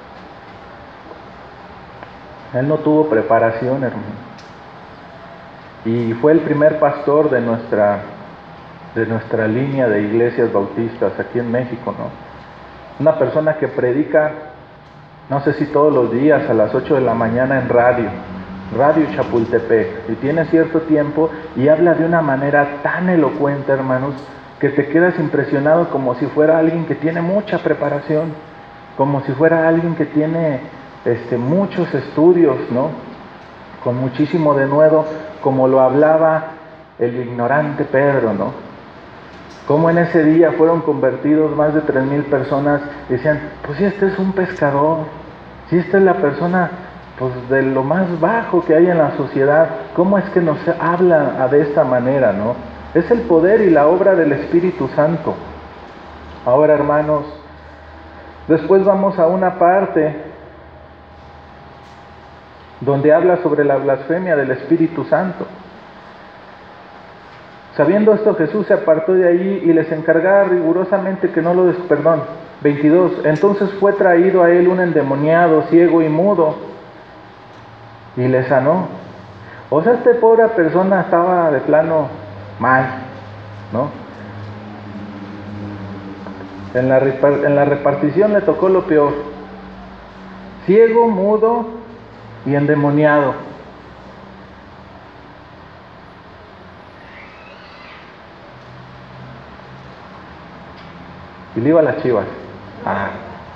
Él no tuvo preparación, hermano. Y fue el primer pastor de nuestra, de nuestra línea de iglesias bautistas aquí en México, ¿no? Una persona que predica, no sé si todos los días a las ocho de la mañana en radio, Radio Chapultepec, y tiene cierto tiempo y habla de una manera tan elocuente, hermanos, que te quedas impresionado como si fuera alguien que tiene mucha preparación, como si fuera alguien que tiene este, muchos estudios, ¿no? Con muchísimo denuedo, como lo hablaba el ignorante Pedro, ¿no? Como en ese día fueron convertidos más de tres mil personas, decían, pues si este es un pescador, si esta es la persona pues de lo más bajo que hay en la sociedad, ¿cómo es que nos habla de esta manera, no? Es el poder y la obra del Espíritu Santo. Ahora, hermanos, después vamos a una parte donde habla sobre la blasfemia del Espíritu Santo. Sabiendo esto, Jesús se apartó de allí y les encargaba rigurosamente que no lo des... Perdón, veintidós. Entonces fue traído a él un endemoniado, ciego y mudo, y le sanó. O sea, esta pobre persona estaba de plano mal, ¿no? En la, en la repartición le tocó lo peor. Ciego, mudo y endemoniado. Y le iba a las chivas. Ah.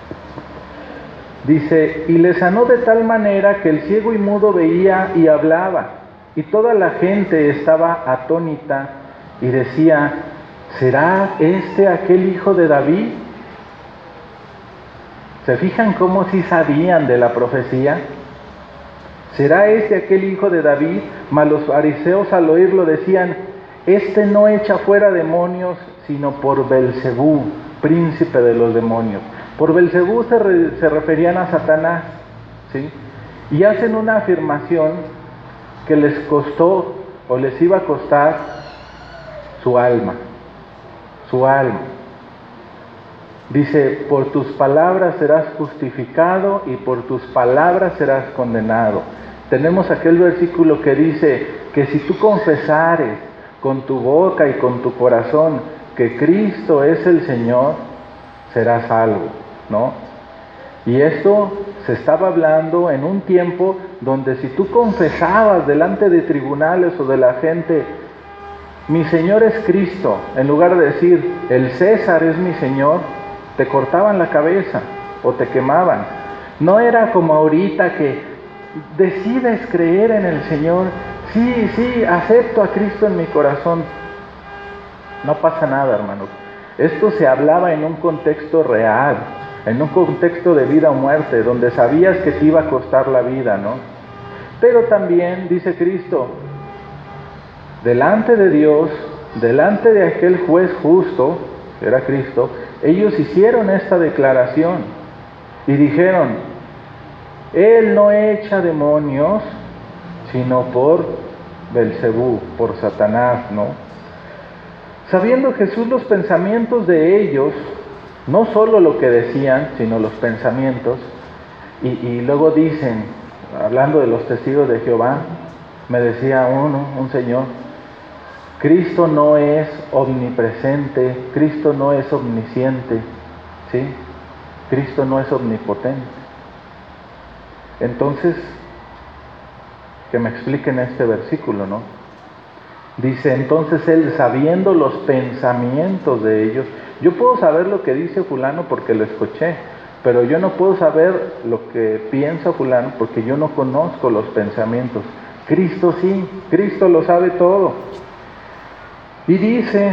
Dice, y le sanó de tal manera que el ciego y mudo veía y hablaba, y toda la gente estaba atónita y decía, ¿será este aquel hijo de David? ¿Se fijan cómo sí sabían de la profecía? ¿Será este aquel hijo de David? Mas los fariseos al oírlo decían, este no echa fuera demonios, sino por Belcebú, príncipe de los demonios. Por Belcebú se, re, se referían a Satanás, ¿sí? Y hacen una afirmación que les costó o les iba a costar su alma, su alma. Dice, por tus palabras serás justificado y por tus palabras serás condenado. Tenemos aquel versículo que dice que si tú confesares con tu boca y con tu corazón que Cristo es el Señor, serás salvo, ¿no? Y esto se estaba hablando en un tiempo donde si tú confesabas delante de tribunales o de la gente, mi Señor es Cristo, en lugar de decir, el César es mi Señor, te cortaban la cabeza o te quemaban. No era como ahorita que decides creer en el Señor, sí, sí, acepto a Cristo en mi corazón, no pasa nada, hermanos. Esto se hablaba en un contexto real, en un contexto de vida o muerte, donde sabías que te iba a costar la vida, ¿no? Pero también, dice Cristo, delante de Dios, delante de aquel juez justo, que era Cristo, ellos hicieron esta declaración y dijeron: Él no echa demonios, sino por Belcebú, por Satanás, ¿no? Sabiendo Jesús los pensamientos de ellos, no solo lo que decían, sino los pensamientos, y, y luego dicen, hablando de los testigos de Jehová, me decía uno, un señor, Cristo no es omnipresente, Cristo no es omnisciente, ¿sí? Cristo no es omnipotente. Entonces, que me expliquen este versículo, ¿no? Dice, entonces él, sabiendo los pensamientos de ellos, yo puedo saber lo que dice fulano porque lo escuché, pero yo no puedo saber lo que piensa fulano porque yo no conozco los pensamientos. Cristo sí, Cristo lo sabe todo. Y dice,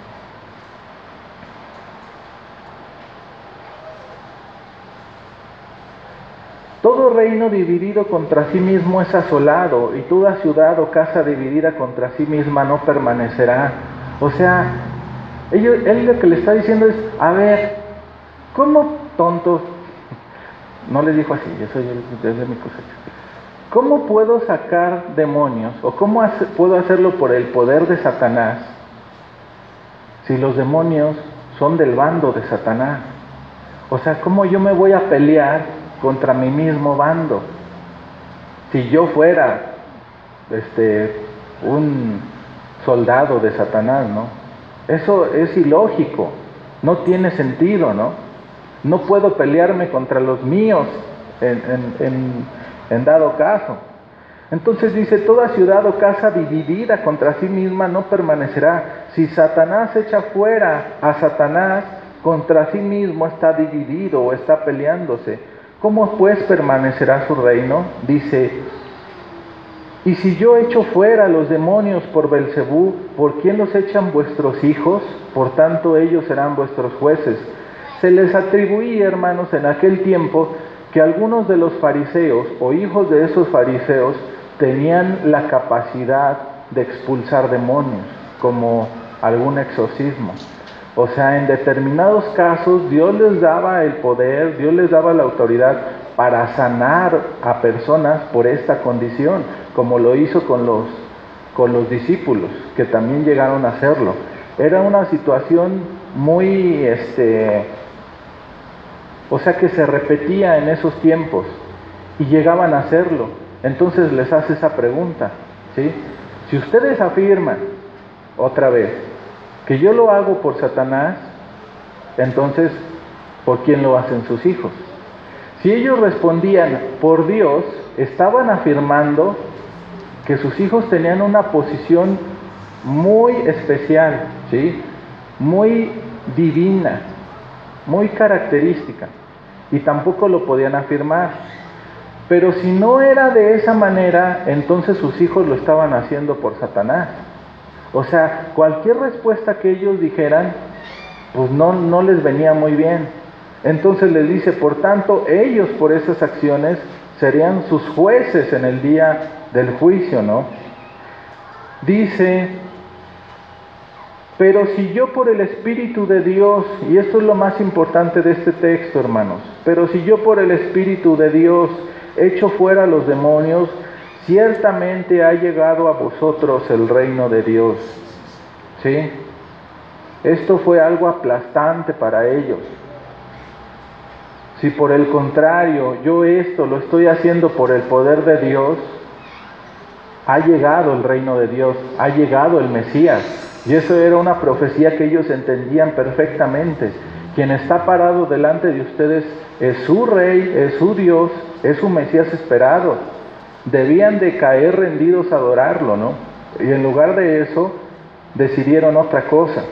todo reino dividido contra sí mismo es asolado, y toda ciudad o casa dividida contra sí misma no permanecerá. O sea, ellos, él lo que le está diciendo es, a ver, ¿cómo tontos? No les dijo así, yo soy desde mi cosecha. ¿Cómo puedo sacar demonios, o cómo hace, puedo hacerlo por el poder de Satanás, si los demonios son del bando de Satanás? O sea, ¿cómo yo me voy a pelear contra mi mismo bando? Si yo fuera este, un soldado de Satanás, ¿no? Eso es ilógico, no tiene sentido, ¿no? No puedo pelearme contra los míos en, en, en, en dado caso. Entonces dice, toda ciudad o casa dividida contra sí misma no permanecerá. Si Satanás echa fuera a Satanás, contra sí mismo está dividido o está peleándose. ¿Cómo pues permanecerá su reino? Dice, y si yo echo fuera a los demonios por Belcebú, ¿por quién los echan vuestros hijos? Por tanto ellos serán vuestros jueces. Se les atribuía, hermanos, en aquel tiempo, que algunos de los fariseos o hijos de esos fariseos tenían la capacidad de expulsar demonios, como algún exorcismo. O sea, en determinados casos Dios les daba el poder, Dios les daba la autoridad para sanar a personas por esta condición, como lo hizo con los, con los discípulos, que también llegaron a hacerlo. Era una situación muy, este, o sea, que se repetía en esos tiempos y llegaban a hacerlo. Entonces les hace esa pregunta, ¿sí? Si ustedes afirman, otra vez, que yo lo hago por Satanás, entonces, ¿por quién lo hacen sus hijos? Si ellos respondían por Dios, estaban afirmando que sus hijos tenían una posición muy especial, ¿sí? Muy divina, muy característica, y tampoco lo podían afirmar. Pero si no era de esa manera, entonces sus hijos lo estaban haciendo por Satanás. O sea, cualquier respuesta que ellos dijeran, pues no, no les venía muy bien. Entonces les dice, por tanto, ellos por esas acciones serían sus jueces en el día del juicio, ¿no? Dice, pero si yo por el Espíritu de Dios, y esto es lo más importante de este texto, hermanos, pero si yo por el Espíritu de Dios echo fuera a los demonios, ciertamente ha llegado a vosotros el reino de Dios. ¿Sí? Esto fue algo aplastante para ellos. Si por el contrario yo esto lo estoy haciendo por el poder de Dios, ha llegado el reino de Dios, ha llegado el Mesías. Y eso era una profecía que ellos entendían perfectamente. Quien está parado delante de ustedes es su Rey, es su Dios, es su Mesías esperado. Debían de caer rendidos a adorarlo, ¿no? Y en lugar de eso, decidieron otra cosa.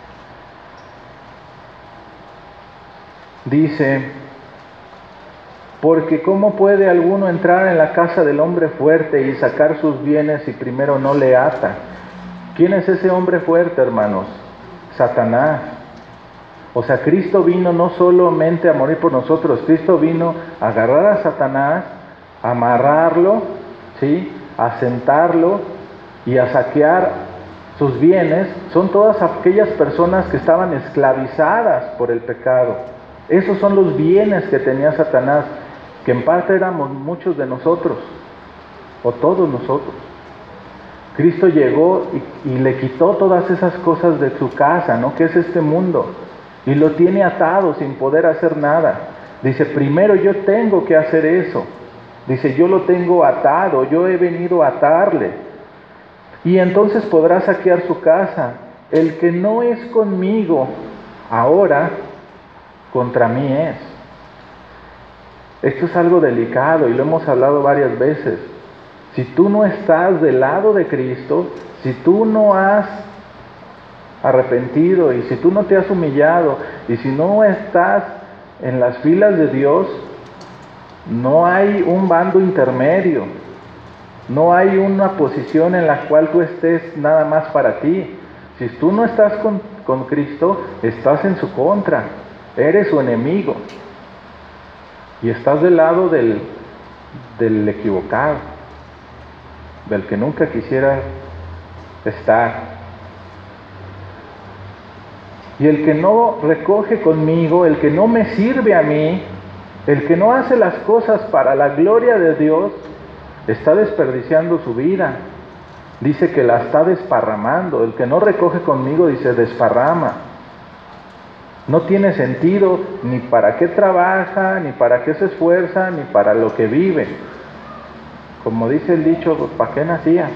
Dice, Porque ¿cómo puede alguno entrar en la casa del hombre fuerte y sacar sus bienes si primero no le ata? ¿Quién es ese hombre fuerte, hermanos? Satanás. O sea, Cristo vino no solamente a morir por nosotros, Cristo vino a agarrar a Satanás, a amarrarlo, ¿sí?, a sentarlo y a saquear sus bienes. Son todas aquellas personas que estaban esclavizadas por el pecado. Esos son los bienes que tenía Satanás, que en parte éramos muchos de nosotros, o todos nosotros. Cristo llegó y, y le quitó todas esas cosas de su casa, ¿no?, que es este mundo, y lo tiene atado sin poder hacer nada. Dice, primero yo tengo que hacer eso. Dice, yo lo tengo atado, yo he venido a atarle. Y entonces podrá saquear su casa. El que no es conmigo ahora, contra mí es. Esto es algo delicado y lo hemos hablado varias veces. Si tú no estás del lado de Cristo, si tú no has arrepentido y si tú no te has humillado y si no estás en las filas de Dios, no hay un bando intermedio, no hay una posición en la cual tú estés nada más para ti. Si tú no estás con, con Cristo, estás en su contra, eres su enemigo y estás del lado del, del equivocado, del que nunca quisiera estar. Y el que no recoge conmigo, el que no me sirve a mí, el que no hace las cosas para la gloria de Dios, está desperdiciando su vida. Dice que la está desparramando. El que no recoge conmigo, dice, desparrama. No tiene sentido ni para qué trabaja, ni para qué se esfuerza, ni para lo que vive. Como dice el dicho, ¿para qué nacías?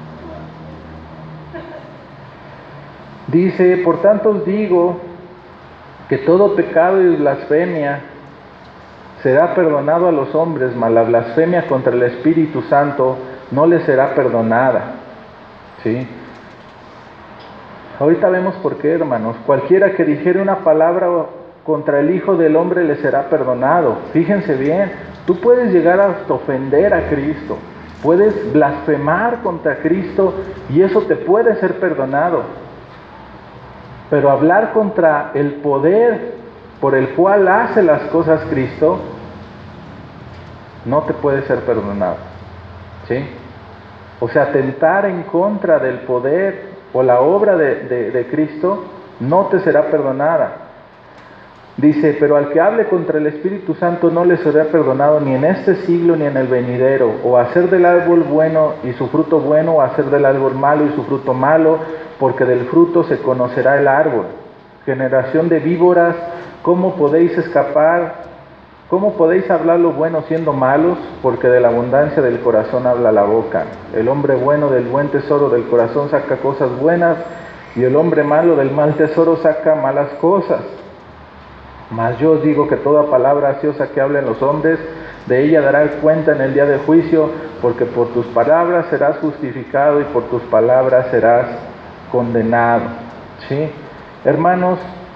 Dice, por tanto os digo que todo pecado y blasfemia será perdonado a los hombres, mas la blasfemia contra el Espíritu Santo no les será perdonada. ¿Sí? Ahorita vemos por qué, hermanos. Cualquiera que dijere una palabra contra el Hijo del Hombre le será perdonado. Fíjense bien, tú puedes llegar hasta ofender a Cristo, puedes blasfemar contra Cristo y eso te puede ser perdonado. Pero hablar contra el poder por el cual hace las cosas Cristo, no te puede ser perdonado. ¿Sí? O sea, atentar en contra del poder o la obra de, de, de Cristo, no te será perdonada. Dice, pero al que hable contra el Espíritu Santo no le será perdonado ni en este siglo ni en el venidero. O hacer del árbol bueno y su fruto bueno, o hacer del árbol malo y su fruto malo, porque del fruto se conocerá el árbol. Generación de víboras, ¿cómo podéis escapar? ¿Cómo podéis hablar lo bueno siendo malos? Porque de la abundancia del corazón habla la boca. El hombre bueno del buen tesoro del corazón saca cosas buenas, y el hombre malo del mal tesoro saca malas cosas. Mas yo os digo que toda palabra ociosa que hablen los hombres, de ella darán cuenta en el día del juicio, porque por tus palabras serás justificado y por tus palabras serás condenado. ¿Sí? Hermanos,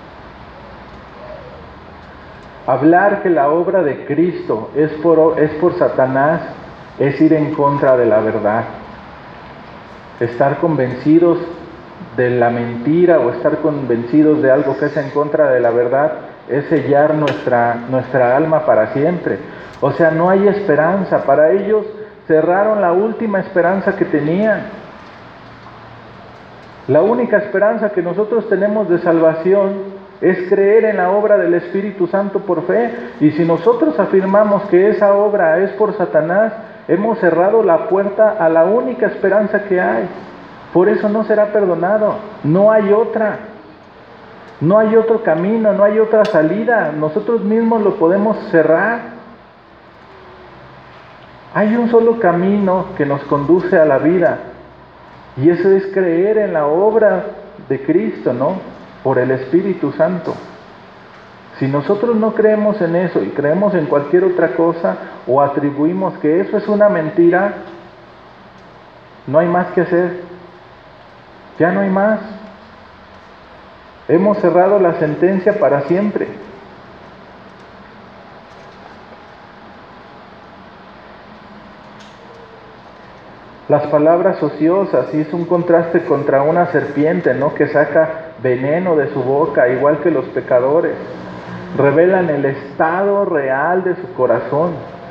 hablar que la obra de Cristo es por, es por Satanás es ir en contra de la verdad. Estar convencidos de la mentira o estar convencidos de algo que es en contra de la verdad es sellar nuestra, nuestra alma para siempre. O sea, no hay esperanza. Para ellos cerraron la última esperanza que tenían. La única esperanza que nosotros tenemos de salvación es creer en la obra del Espíritu Santo por fe. Y si nosotros afirmamos que esa obra es por Satanás, hemos cerrado la puerta a la única esperanza que hay. Por eso no será perdonado. No hay otra. No hay otro camino, no hay otra salida. Nosotros mismos lo podemos cerrar. Hay un solo camino que nos conduce a la vida. Y eso es creer en la obra de Cristo, ¿no? Por el Espíritu Santo. Si nosotros no creemos en eso y creemos en cualquier otra cosa o atribuimos que eso es una mentira, no hay más que hacer. Ya no hay más. Hemos cerrado la sentencia para siempre. Las palabras ociosas, y es un contraste contra una serpiente, ¿no?, que saca veneno de su boca, igual que los pecadores. Revelan el estado real de su corazón.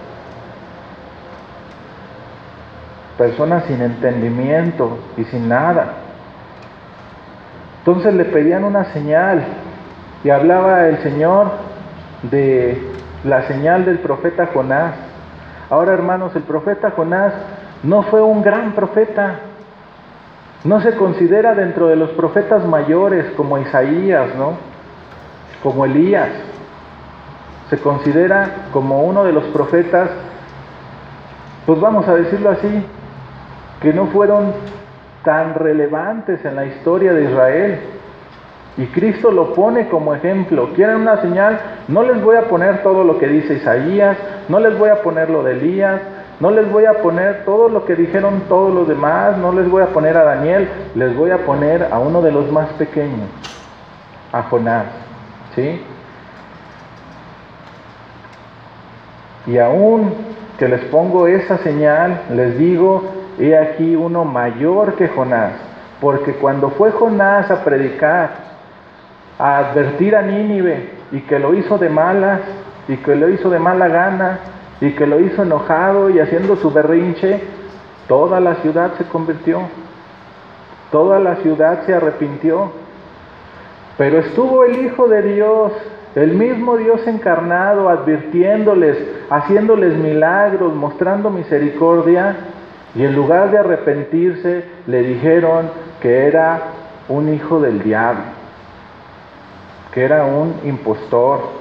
Personas sin entendimiento y sin nada. Entonces le pedían una señal, y hablaba el Señor de la señal del profeta Jonás. Ahora, hermanos, el profeta Jonás no fue un gran profeta. No se considera dentro de los profetas mayores como Isaías, ¿no?, como Elías. Se considera como uno de los profetas, pues vamos a decirlo así, que no fueron tan relevantes en la historia de Israel. Y Cristo lo pone como ejemplo. ¿Quieren una señal? No les voy a poner todo lo que dice Isaías, no les voy a poner lo de Elías, no les voy a poner todo lo que dijeron todos los demás, no les voy a poner a Daniel, les voy a poner a uno de los más pequeños, a Jonás, ¿sí? Y aún que les pongo esa señal, les digo, he aquí uno mayor que Jonás, porque cuando fue Jonás a predicar, a advertir a Nínive, y que lo hizo de malas, y que lo hizo de mala gana, y que lo hizo enojado y haciendo su berrinche, toda la ciudad se convirtió, toda la ciudad se arrepintió. Pero estuvo el Hijo de Dios, el mismo Dios encarnado, advirtiéndoles, haciéndoles milagros, mostrando misericordia, y en lugar de arrepentirse, le dijeron que era un hijo del diablo, que era un impostor.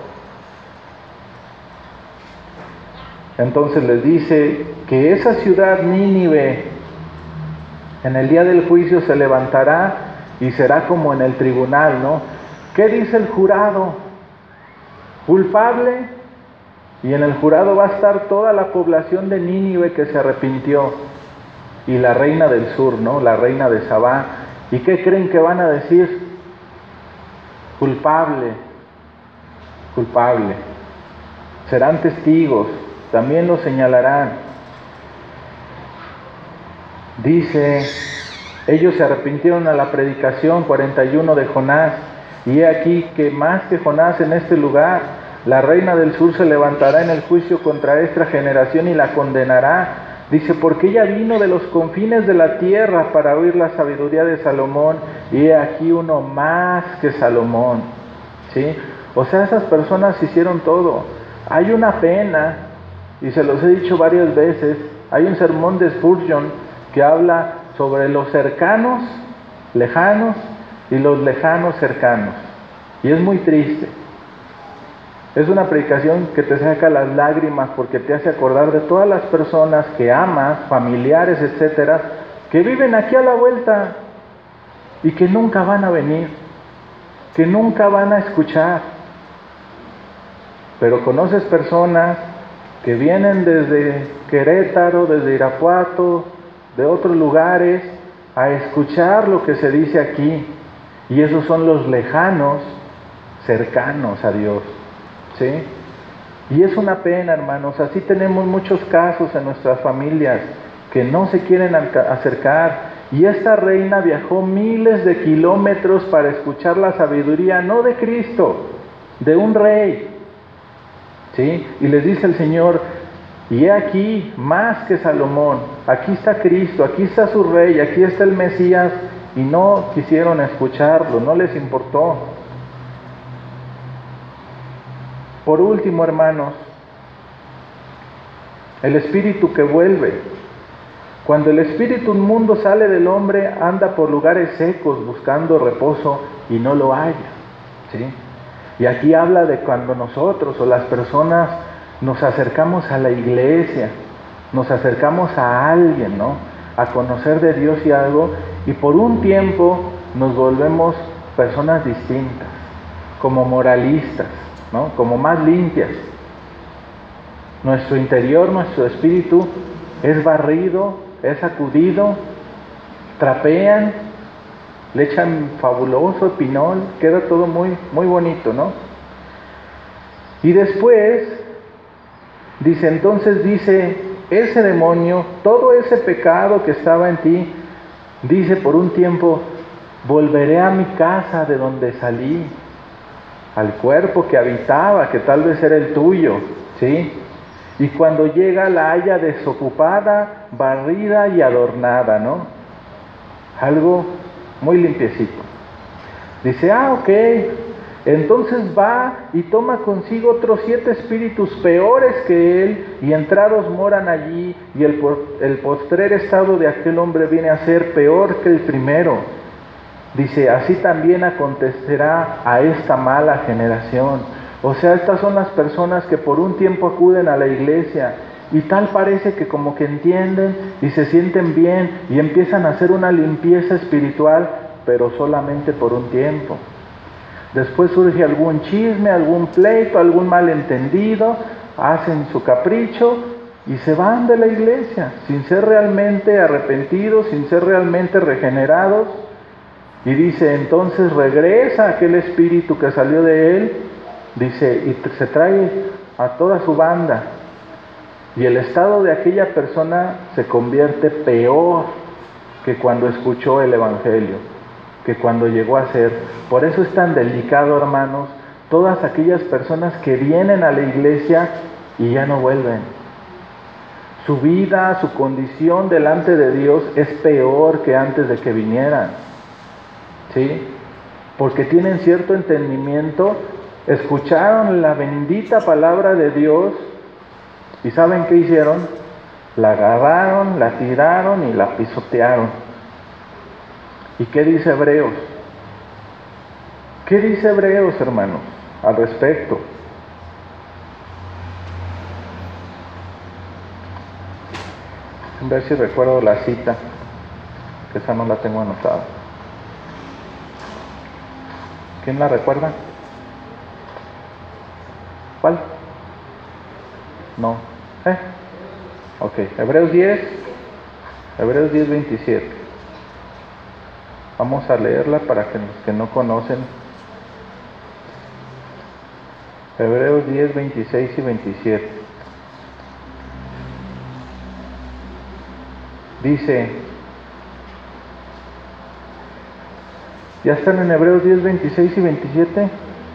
Entonces les dice que esa ciudad Nínive, en el día del juicio se levantará y será como en el tribunal, ¿no? ¿Qué dice el jurado? Culpable, y en el jurado va a estar toda la población de Nínive que se arrepintió, y la reina del sur, ¿no?, la reina de Sabá. ¿Y qué creen que van a decir? Culpable, culpable. Serán testigos, también lo señalarán. Dice, ellos se arrepintieron a la predicación cuarenta y uno de Jonás, y he aquí que más que Jonás en este lugar, la reina del sur se levantará en el juicio contra esta generación y la condenará. Dice, porque ella vino de los confines de la tierra para oír la sabiduría de Salomón, y he aquí uno más que Salomón. ¿Sí? O sea, esas personas hicieron todo. Hay una pena, y se los he dicho varias veces, hay un sermón de Spurgeon que habla sobre los cercanos, lejanos, y los lejanos cercanos. Y es muy triste. Es una predicación que te saca las lágrimas porque te hace acordar de todas las personas que amas, familiares, etcétera, que viven aquí a la vuelta y que nunca van a venir, que nunca van a escuchar. Pero conoces personas que vienen desde Querétaro, desde Irapuato, de otros lugares, a escuchar lo que se dice aquí. Y esos son los lejanos, cercanos a Dios. ¿Sí? Y es una pena, hermanos. Así tenemos muchos casos en nuestras familias que no se quieren acercar. Y esta reina viajó miles de kilómetros para escuchar la sabiduría, no de Cristo, de un rey. ¿Sí? Y les dice el Señor, y he aquí más que Salomón, aquí está Cristo, aquí está su rey, aquí está el Mesías, y no quisieron escucharlo, no les importó. Por último, hermanos, el espíritu que vuelve. Cuando el espíritu inmundo sale del hombre, anda por lugares secos buscando reposo y no lo halla. ¿Sí? Y aquí habla de cuando nosotros o las personas nos acercamos a la iglesia, nos acercamos a alguien, ¿no?, a conocer de Dios y algo, y por un tiempo nos volvemos personas distintas, como moralistas, ¿no?, como más limpias. Nuestro interior, nuestro espíritu es barrido, es sacudido, trapean, le echan fabuloso pinol, queda todo muy, muy bonito, ¿no? Y después, dice, entonces dice, ese demonio, todo ese pecado que estaba en ti, dice por un tiempo, volveré a mi casa de donde salí, al cuerpo que habitaba, que tal vez era el tuyo, ¿sí? Y cuando llega la halla desocupada, barrida y adornada, ¿no? Algo muy limpiecito. Dice, ah, ok, entonces va y toma consigo otros siete espíritus peores que él, y entrados moran allí, y el, el postrer estado de aquel hombre viene a ser peor que el primero. Dice, así también acontecerá a esta mala generación. O sea, estas son las personas que por un tiempo acuden a la iglesia, y tal parece que como que entienden y se sienten bien, y empiezan a hacer una limpieza espiritual, pero solamente por un tiempo. Después surge algún chisme, algún pleito, algún malentendido, hacen su capricho y se van de la iglesia sin ser realmente arrepentidos, sin ser realmente regenerados. Y dice, entonces regresa aquel espíritu que salió de él, dice, y se trae a toda su banda. Y el estado de aquella persona se convierte peor que cuando escuchó el evangelio, que cuando llegó a ser. Por eso es tan delicado, hermanos, todas aquellas personas que vienen a la iglesia y ya no vuelven. Su vida, su condición delante de Dios es peor que antes de que vinieran, ¿sí? Porque tienen cierto entendimiento, escucharon la bendita palabra de Dios y ¿saben qué hicieron? La agarraron, la tiraron y la pisotearon. ¿Y qué dice Hebreos? ¿Qué dice Hebreos, hermanos, al respecto? A ver si recuerdo la cita, que esa no la tengo anotada. ¿Quién la recuerda? ¿Cuál? No. ¿Eh? Ok, Hebreos diez, Hebreos diez, veintisiete. Vamos a leerla para que los que no conocen. Hebreos diez, veintiséis y veintisiete. Dice, ¿ya están en Hebreos diez, veintiséis y veintisiete?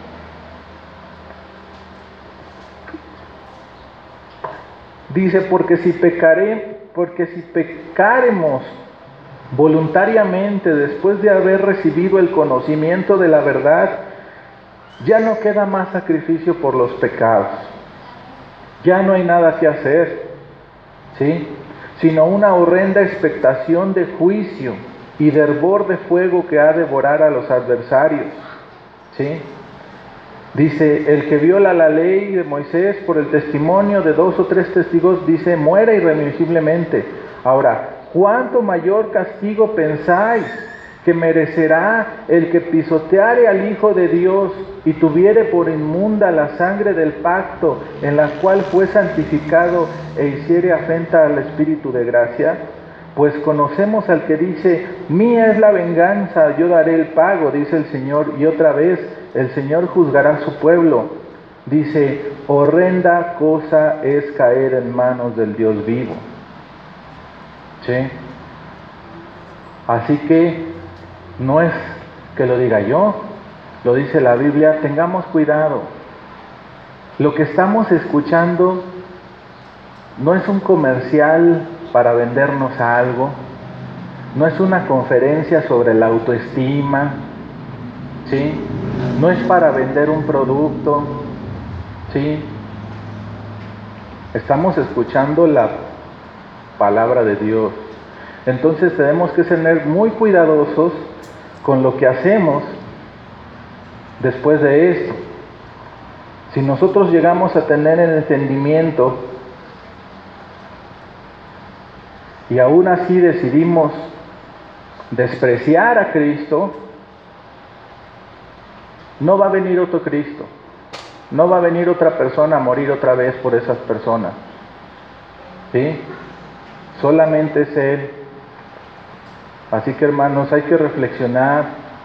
Dice, porque si pecaré, porque si pecaremos voluntariamente después de haber recibido el conocimiento de la verdad, ya no queda más sacrificio por los pecados. Ya no hay nada que hacer, ¿sí? Sino una horrenda expectación de juicio y de hervor de fuego que ha de devorar a los adversarios, ¿sí? Dice, el que viola la ley de Moisés por el testimonio de dos o tres testigos, dice, muera irremisiblemente. Ahora, ¿cuánto mayor castigo pensáis que merecerá el que pisoteare al Hijo de Dios y tuviere por inmunda la sangre del pacto en la cual fue santificado e hiciere afrenta al Espíritu de gracia? Pues conocemos al que dice, mía es la venganza, yo daré el pago, dice el Señor, y otra vez el Señor juzgará a su pueblo. Dice, horrenda cosa es caer en manos del Dios vivo. ¿Sí? Así que no es que lo diga yo, lo dice la Biblia, tengamos cuidado. Lo que estamos escuchando no es un comercial para vendernos algo, no es una conferencia sobre la autoestima, ¿sí? No es para vender un producto, ¿sí? Estamos escuchando la palabra de Dios. Entonces tenemos que ser muy cuidadosos con lo que hacemos después de esto. Si nosotros llegamos a tener el entendimiento y aún así decidimos despreciar a Cristo, no va a venir otro Cristo, no va a venir otra persona a morir otra vez por esas personas, ¿sí? Solamente es Él. Así que, hermanos, hay que reflexionar.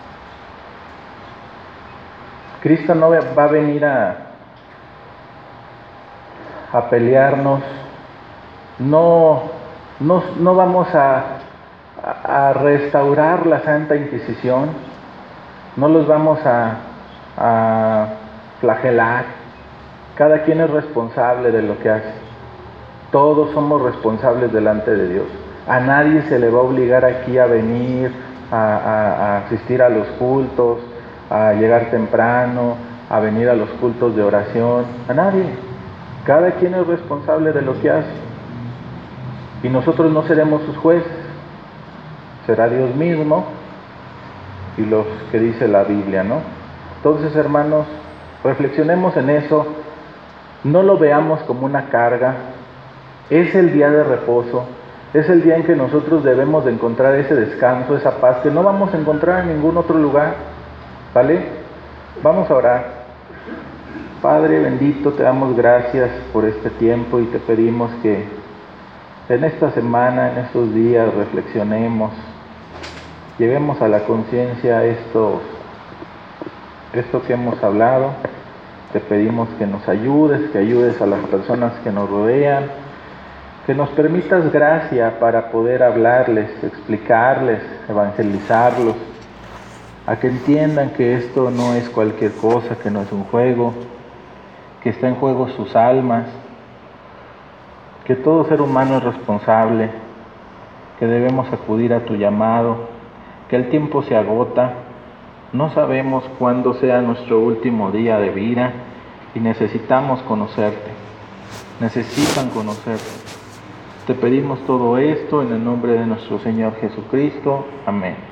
Cristo no va a venir a, a pelearnos No, no, no vamos a, a, a restaurar la Santa Inquisición, no los vamos a, a flagelar. Cada quien es responsable de lo que hace. Todos somos responsables delante de Dios. A nadie se le va a obligar aquí a venir, a, a, a asistir a los cultos, a llegar temprano, a venir a los cultos de oración. A nadie. Cada quien es responsable de lo que hace. Y nosotros no seremos sus jueces. Será Dios mismo y los que dice la Biblia, ¿no? Entonces, hermanos, reflexionemos en eso. No lo veamos como una carga. Es el día de reposo. Es el día en que nosotros debemos de encontrar ese descanso, esa paz que no vamos a encontrar en ningún otro lugar. ¿Vale? Vamos a orar. Padre bendito, te damos gracias por este tiempo y te pedimos que en esta semana, en estos días, reflexionemos, llevemos a la conciencia esto, esto que hemos hablado. Te pedimos que nos ayudes, que ayudes a las personas que nos rodean, que nos permitas gracia para poder hablarles, explicarles, evangelizarlos, a que entiendan que esto no es cualquier cosa, que no es un juego, que está en juego sus almas, que todo ser humano es responsable, que debemos acudir a tu llamado, que el tiempo se agota, no sabemos cuándo sea nuestro último día de vida y necesitamos conocerte, necesitan conocerte. Te pedimos todo esto en el nombre de nuestro Señor Jesucristo. Amén.